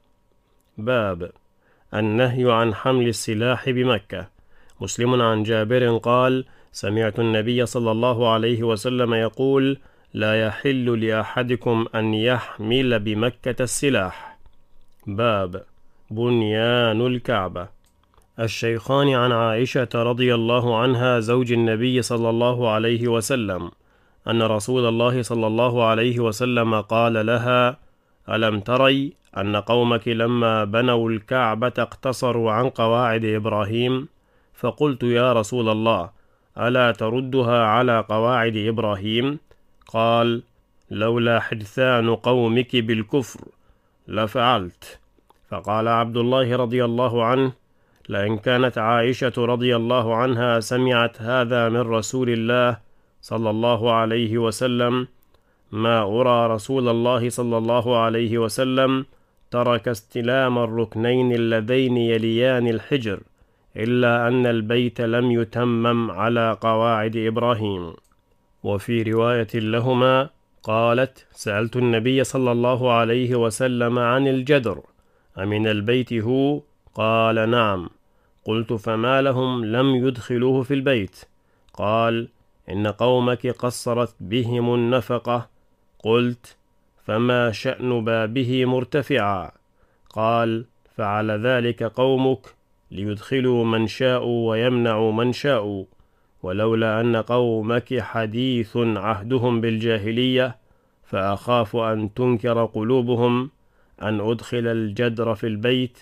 باب النهي عن حمل السلاح بمكة. مسلم عن جابر قال: سمعت النبي صلى الله عليه وسلم يقول: لا يحل لأحدكم أن يحمل بمكة السلاح. باب بنيان الكعبة. الشيخان عن عائشة رضي الله عنها زوج النبي صلى الله عليه وسلم أن رسول الله صلى الله عليه وسلم قال لها: ألم تري أن قومك لما بنوا الكعبة اقتصروا عن قواعد إبراهيم؟ فقلت: يا رسول الله، ألا تردها على قواعد إبراهيم؟ قال: لولا حدثان قومك بالكفر لفعلت. فقال عبد الله رضي الله عنه: لئن كانت عائشة رضي الله عنها سمعت هذا من رسول الله صلى الله عليه وسلم ما أرى رسول الله صلى الله عليه وسلم ترك استلام الركنين اللذين يليان الحجر، إلا أن البيت لم يتمم على قواعد إبراهيم. وفي رواية لهما قالت: سألت النبي صلى الله عليه وسلم عن الجدر أمن البيت هو؟ قال: نعم. قلت: فما لهم لم يدخلوه في البيت؟ قال: إن قومك قصرت بهم النفقة. قلت: فما شأن بابه مرتفعا؟ قال: فعل ذلك قومك ليدخلوا من شاءوا ويمنعوا من شاءوا، ولولا أن قومك حديث عهدهم بالجاهلية فأخاف أن تنكر قلوبهم أن أدخل الجدر في البيت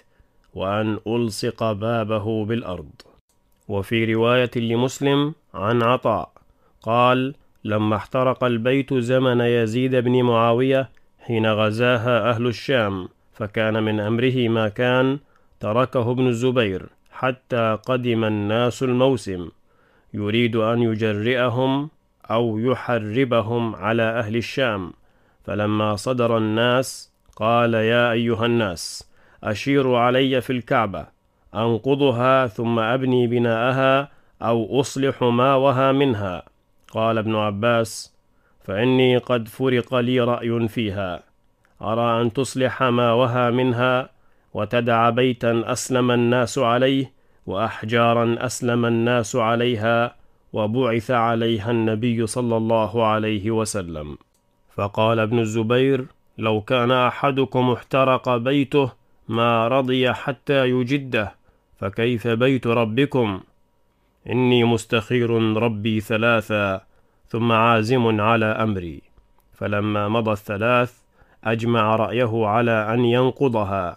وأن ألصق بابه بالأرض. وفي رواية لمسلم عن عطاء قال: لما احترق البيت زمن يزيد بن معاوية حين غزاها أهل الشام، فكان من أمره ما كان، تركه ابن الزبير حتى قدم الناس الموسم، يريد أن يجرئهم أو يحربهم على أهل الشام. فلما صدر الناس قال: يا أيها الناس، أشيروا علي في الكعبة أنقضها ثم أبني بناءها أو أصلح ماوها منها. قال ابن عباس: فإني قد فرق لي رأي فيها، أرى أن تصلح ماوها منها وتدع بيتا أسلم الناس عليه وأحجارا أسلم الناس عليها، وبعث عليها النبي صلى الله عليه وسلم. فقال ابن الزبير: لو كان أحدكم احترق بيته ما رضي حتى يجده، فكيف بيت ربكم؟ إني مستخير ربي ثلاثا ثم عازم على أمري. فلما مضى الثلاث أجمع رأيه على أن ينقضها،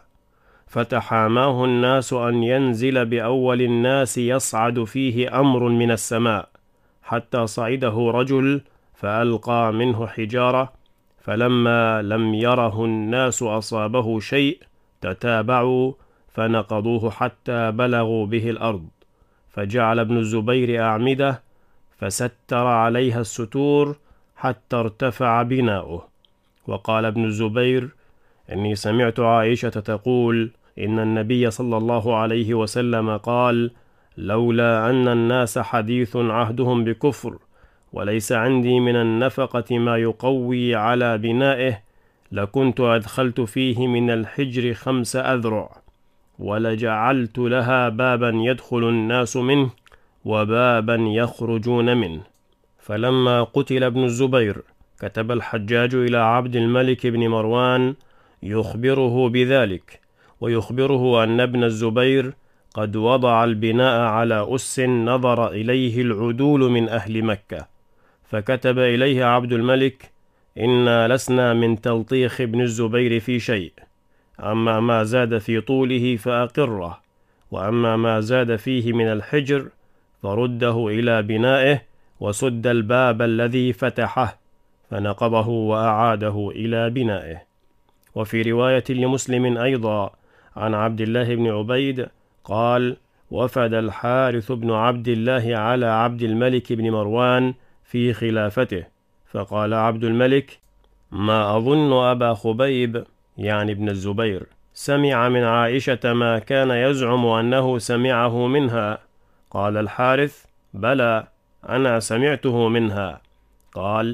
فتحاماه الناس أن ينزل بأول الناس يصعد فيه أمر من السماء، حتى صعده رجل فألقى منه حجارة، فلما لم يره الناس أصابه شيء تتابعوا فنقضوه حتى بلغوا به الأرض، فجعل ابن الزبير أعمدة فستر عليها الستور حتى ارتفع بناؤه. وقال ابن الزبير: إني سمعت عائشة تقول إن النبي صلى الله عليه وسلم قال: لولا أن الناس حديث عهدهم بكفر وليس عندي من النفقة ما يقوي على بنائه لكنت أدخلت فيه من الحجر خمس أذرع، ولجعلت لها بابا يدخل الناس منه وبابا يخرجون منه. فلما قتل ابن الزبير كتب الحجاج إلى عبد الملك بن مروان يخبره بذلك، ويخبره أن ابن الزبير قد وضع البناء على أس نظر إليه العدول من أهل مكة. فكتب إليه عبد الملك: إنا لسنا من تلطيخ ابن الزبير في شيء، أما ما زاد في طوله فأقره، وأما ما زاد فيه من الحجر فرده إلى بنائه وسد الباب الذي فتحه، فنقضه وأعاده إلى بنائه. وفي رواية لمسلم أيضا عن عبد الله بن عبيد قال: وفد الحارث بن عبد الله على عبد الملك بن مروان في خلافته، فقال عبد الملك: ما أظن أبا خبيب يعني ابن الزبير سمع من عائشة ما كان يزعم أنه سمعه منها. قال الحارث: بلى، أنا سمعته منها. قال: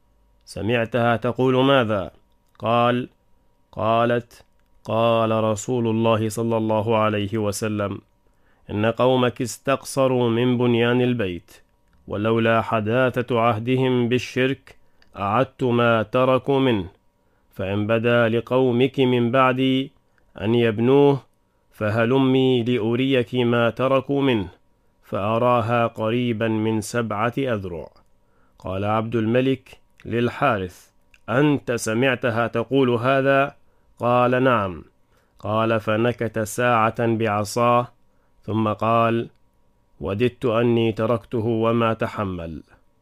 سمعتها تقول ماذا؟ قال: قالت: قال رسول الله صلى الله عليه وسلم: إن قومك استقصروا من بنيان البيت، ولولا حداثة عهدهم بالشرك أعدت ما تركوا منه، فإن بدا لقومك من بعدي أن يبنوه فهلمي لأريك ما تركوا منه، فأراها قريبا من سبعة أذرع. قال عبد الملك للحارث: أنت سمعتها تقول هذا؟ قال: نعم. قال: فنكت ساعة بعصاه ثم قال: وددت أني تركته وما تحمل.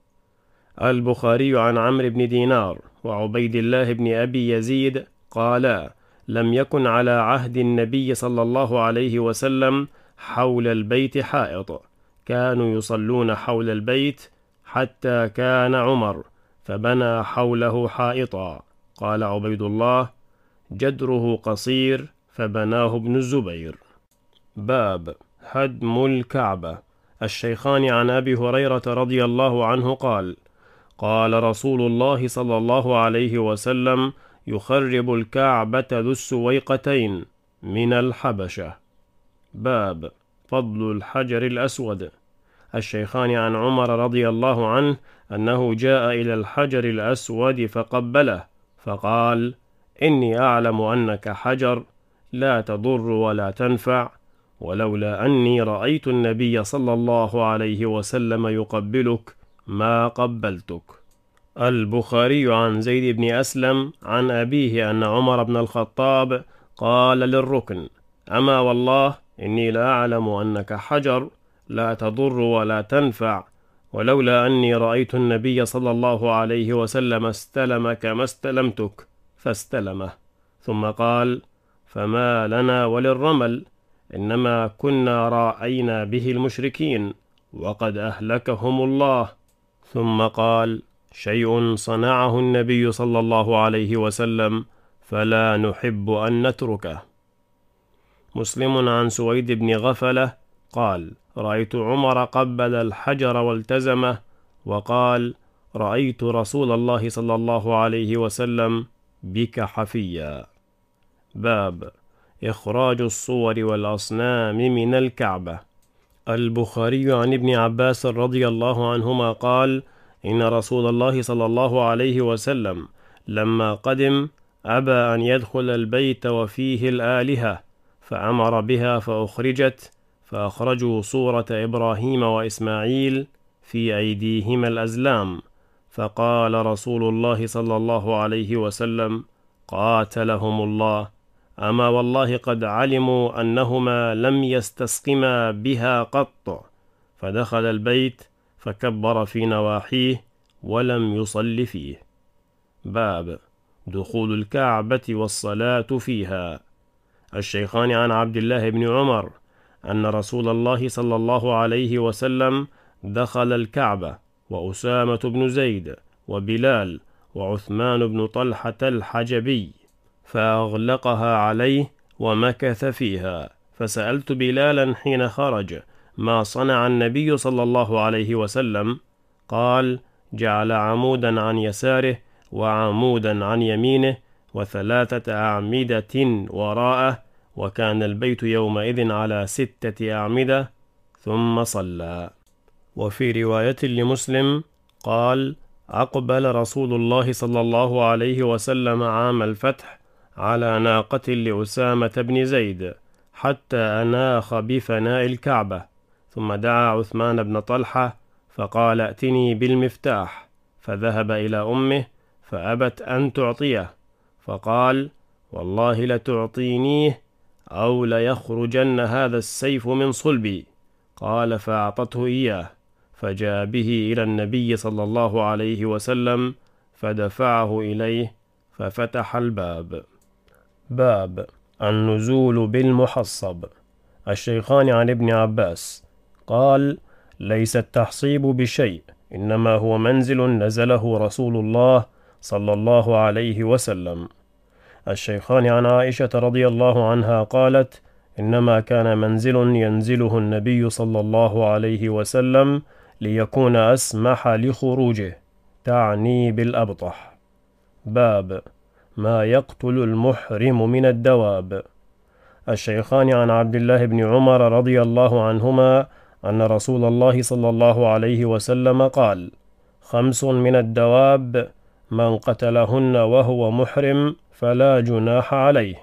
البخاري عن عمرو بن دينار وعبيد الله بن أبي يزيد قالا: لم يكن على عهد النبي صلى الله عليه وسلم حول البيت حائط، كانوا يصلون حول البيت حتى كان عمر فبنى حوله حائطا. قال عبيد الله: جدره قصير فبناه ابن الزبير. باب هدم الكعبة. الشيخان عن أبي هريرة رضي الله عنه قال: قال رسول الله صلى الله عليه وسلم: يخرب الكعبة ذو السويقتين من الحبشة. باب فضل الحجر الأسود. الشيخان عن عمر رضي الله عنه أنه جاء إلى الحجر الأسود فقبله فقال: إني أعلم أنك حجر لا تضر ولا تنفع، ولولا أني رأيت النبي صلى الله عليه وسلم يقبلك ما قبلتك. البخاري عن زيد بن أسلم عن أبيه أن عمر بن الخطاب قال للركن: أما والله إني لا أعلم أنك حجر لا تضر ولا تنفع، ولولا أني رأيت النبي صلى الله عليه وسلم استلمك ما استلمتك، فاستلمه. ثم قال: فما لنا وللرمل، إنما كنا راعينا به المشركين وقد أهلكهم الله. ثم قال: شيء صنعه النبي صلى الله عليه وسلم فلا نحب أن نتركه. مسلم عن سويد بن غفلة قال: رأيت عمر قبل الحجر والتزمه، وقال: رأيت رسول الله صلى الله عليه وسلم بك حفيا. باب إخراج الصور والأصنام من الكعبة. البخاري عن ابن عباس رضي الله عنهما قال: إن رسول الله صلى الله عليه وسلم لما قدم أبى أن يدخل البيت وفيه الآلهة، فأمر بها فأخرجت، فأخرجوا صورة إبراهيم وإسماعيل في أيديهما الأزلام، فقال رسول الله صلى الله عليه وسلم: قاتلهم الله، أما والله قد علموا أنهما لم يستسقما بها قط. فدخل البيت فكبر في نواحيه ولم يصل فيه. باب دخول الكعبة والصلاة فيها. الشيخان عن عبد الله بن عمر أن رسول الله صلى الله عليه وسلم دخل الكعبة وأسامة بن زيد وبلال وعثمان بن طلحة الحجبي، فأغلقها عليه ومكث فيها. فسألت بلالا حين خرج: ما صنع النبي صلى الله عليه وسلم؟ قال: جعل عمودا عن يساره وعمودا عن يمينه وثلاثة أعمدة وراءه، وكان البيت يومئذ على ستة أعمدة، ثم صلى. وفي رواية لمسلم قال: أقبل رسول الله صلى الله عليه وسلم عام الفتح على ناقة لأسامة بن زيد حتى أناخ بفناء الكعبة، ثم دعا عثمان بن طلحة فقال: ائتني بالمفتاح، فذهب إلى أمه فأبت أن تعطيه، فقال: والله لتعطينيه أو ليخرجن هذا السيف من صلبي. قال: فأعطته إياه، فجاء به إلى النبي صلى الله عليه وسلم فدفعه إليه ففتح الباب. باب النزول بالمحصب. الشيخان عن ابن عباس قال: ليس التحصيب بشيء، إنما هو منزل نزله رسول الله صلى الله عليه وسلم. الشيخان عن عائشة رضي الله عنها قالت: إنما كان منزل ينزله النبي صلى الله عليه وسلم ليكون أسمح لخروجه، تعني بالأبطح. باب ما يقتل المحرم من الدواب. الشيخان عن عبد الله بن عمر رضي الله عنهما أن رسول الله صلى الله عليه وسلم قال: خمس من الدواب من قتلهن وهو محرم فلا جناح عليه: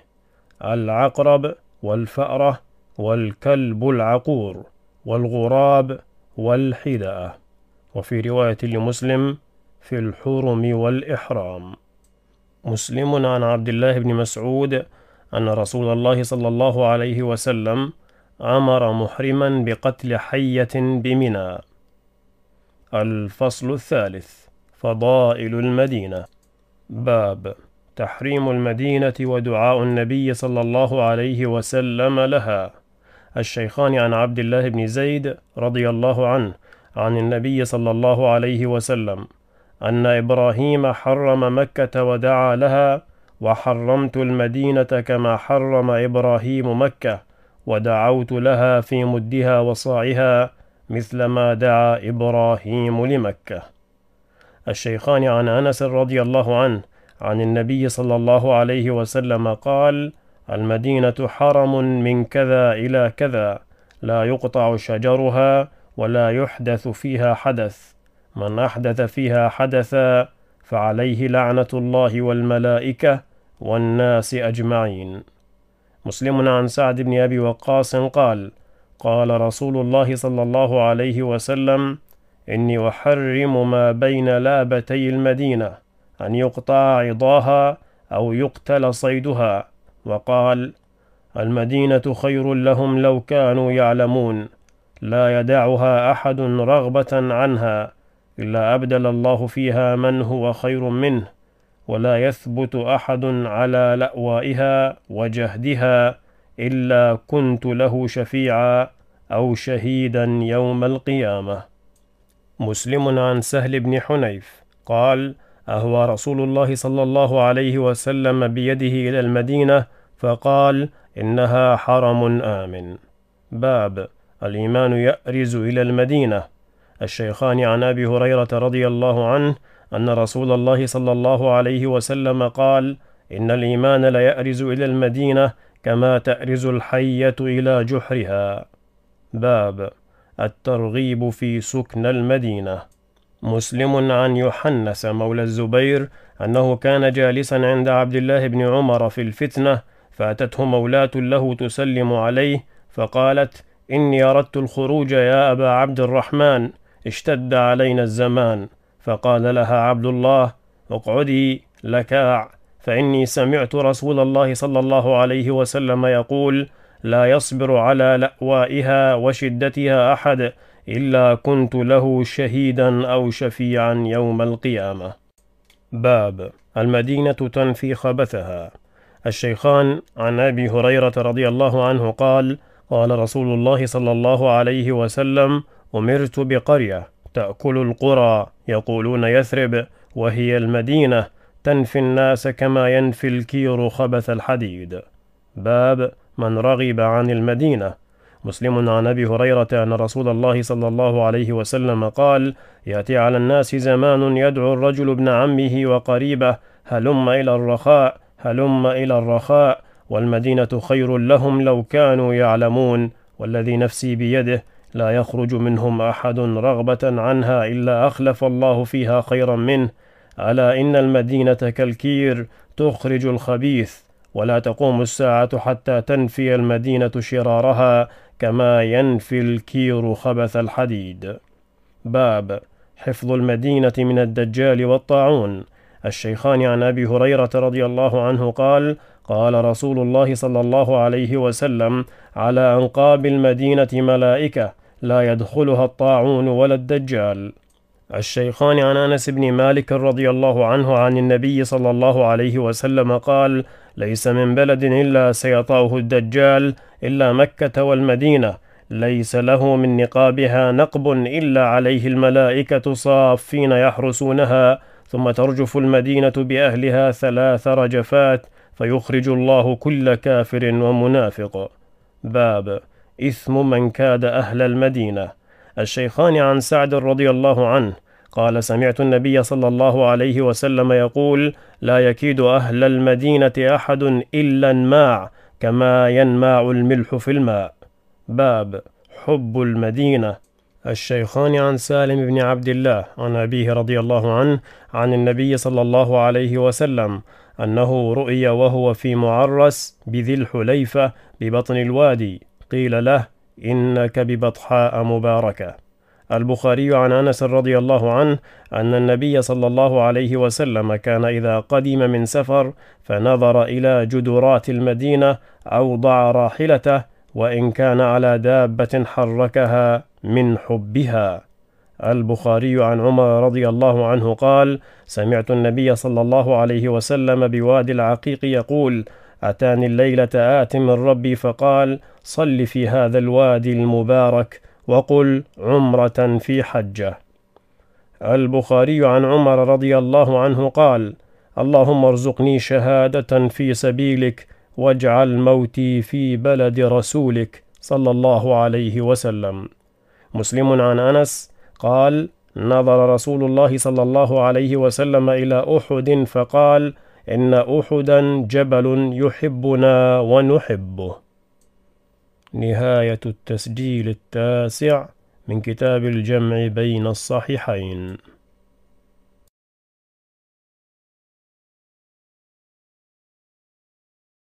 العقرب والفأرة والكلب العقور والغراب والحدأة. وفي رواية لمسلم: في الحرم والإحرام. مسلم عن عبد الله بن مسعود أن رسول الله صلى الله عليه وسلم أمر محرما بقتل حية بمنى. الفصل الثالث: فضائل المدينة. باب تحريم المدينة ودعاء النبي صلى الله عليه وسلم لها. الشيخان عن عبد الله بن زيد رضي الله عنه عن النبي صلى الله عليه وسلم أن إبراهيم حرم مكة ودعا لها: وحرمت المدينة كما حرم إبراهيم مكة، ودعوت لها في مدها وصاعها مثل ما دعا إبراهيم لمكة. الشيخان عن أنس رضي الله عنه عن النبي صلى الله عليه وسلم قال: المدينة حرم من كذا إلى كذا، لا يقطع شجرها ولا يحدث فيها حدث، من أحدث فيها حدثا فعليه لعنة الله والملائكة والناس أجمعين. مسلم عن سعد بن أبي وقاص قال: قال رسول الله صلى الله عليه وسلم: إني أحرم ما بين لابتي المدينة أن يقطع عضاها أو يقتل صيدها. وقال: المدينة خير لهم لو كانوا يعلمون، لا يدعها أحد رغبة عنها إلا أبدل الله فيها من هو خير منه، ولا يثبت أحد على لأوائها وجهدها إلا كنت له شفيعا أو شهيدا يوم القيامة. مسلم عن سهل بن حنيف قال: أهوى رسول الله صلى الله عليه وسلم بيده إلى المدينة فقال: إنها حرم آمن. باب الإيمان يأرز إلى المدينة. الشيخان عن أبي هريرة رضي الله عنه أن رسول الله صلى الله عليه وسلم قال: إن الإيمان ليأرز إلى المدينة كما تأرز الحية إلى جحرها. باب الترغيب في سكن المدينة. مسلم عن يحنس مولى الزبير أنه كان جالسا عند عبد الله بن عمر في الفتنة، فأتته مولاة له تسلم عليه فقالت: إني أردت الخروج يا أبا عبد الرحمن، اشتد علينا الزمان. فقال لها عبد الله: اقعدي لكاع، فإني سمعت رسول الله صلى الله عليه وسلم يقول: لا يصبر على لأوائها وشدتها أحد إلا كنت له شهيدا أو شفيعا يوم القيامة. باب المدينة تنفي خبثها. الشيخان عن أبي هريرة رضي الله عنه قال: قال رسول الله صلى الله عليه وسلم: أمرت بقرية تأكل القرى يقولون يثرب، وهي المدينة، تنفي الناس كما ينفي الكير خبث الحديد. باب من رغب عن المدينة. مسلم عن أبي هريرة أن رسول الله صلى الله عليه وسلم قال: يأتي على الناس زمان يدعو الرجل ابن عمه وقريبه: هلم إلى الرخاء، هلم إلى الرخاء، والمدينة خير لهم لو كانوا يعلمون، والذي نفسي بيده لا يخرج منهم أحد رغبة عنها إلا أخلف الله فيها خيرا منه. ألا إن المدينة كالكير تخرج الخبيث، ولا تقوم الساعة حتى تنفي المدينة شرارها كما ينفي الكير خبث الحديد. باب حفظ المدينة من الدجال والطاعون. الشيخان عن أبي هريرة رضي الله عنه قال: قال رسول الله صلى الله عليه وسلم: على أنقاب المدينة ملائكة لا يدخلها الطاعون ولا الدجال. الشيخان عن أنس بن مالك رضي الله عنه عن النبي صلى الله عليه وسلم قال: ليس من بلد إلا سيطأه الدجال إلا مكة والمدينة، ليس له من نقابها نقب إلا عليه الملائكة صافين يحرسونها، ثم ترجف المدينة بأهلها ثلاث رجفات، فيخرج الله كل كافر ومنافق. باب إثم من كاد أهل المدينة. الشيخان عن سعد رضي الله عنه قال: سمعت النبي صلى الله عليه وسلم يقول: لا يكيد أهل المدينة أحد إلا انماع كما ينماع الملح في الماء. باب حب المدينة. الشيخان عن سالم بن عبد الله عن أبيه رضي الله عنه عن النبي صلى الله عليه وسلم أنه رؤي وهو في معرس بذي الحليفة ببطن الوادي، قيل له: إنك ببطحاء مباركة. البخاري عن أنس رضي الله عنه أن النبي صلى الله عليه وسلم كان إذا قدم من سفر فنظر إلى جدرات المدينة أوضع راحلته، وإن كان على دابة حركها من حبها. البخاري عن عمر رضي الله عنه قال: سمعت النبي صلى الله عليه وسلم بوادي العقيق يقول: أتاني الليلة آت من ربي فقال: صل في هذا الوادي المبارك وقل عمرة في حجة. البخاري عن عمر رضي الله عنه قال: اللهم ارزقني شهادة في سبيلك واجعل موتي في بلد رسولك صلى الله عليه وسلم. مسلم عن أنس قال: نظر رسول الله صلى الله عليه وسلم إلى أحد فقال: إن أحدا جبل يحبنا ونحبه. نهاية التسجيل التاسع من كتاب الجمع بين الصحيحين.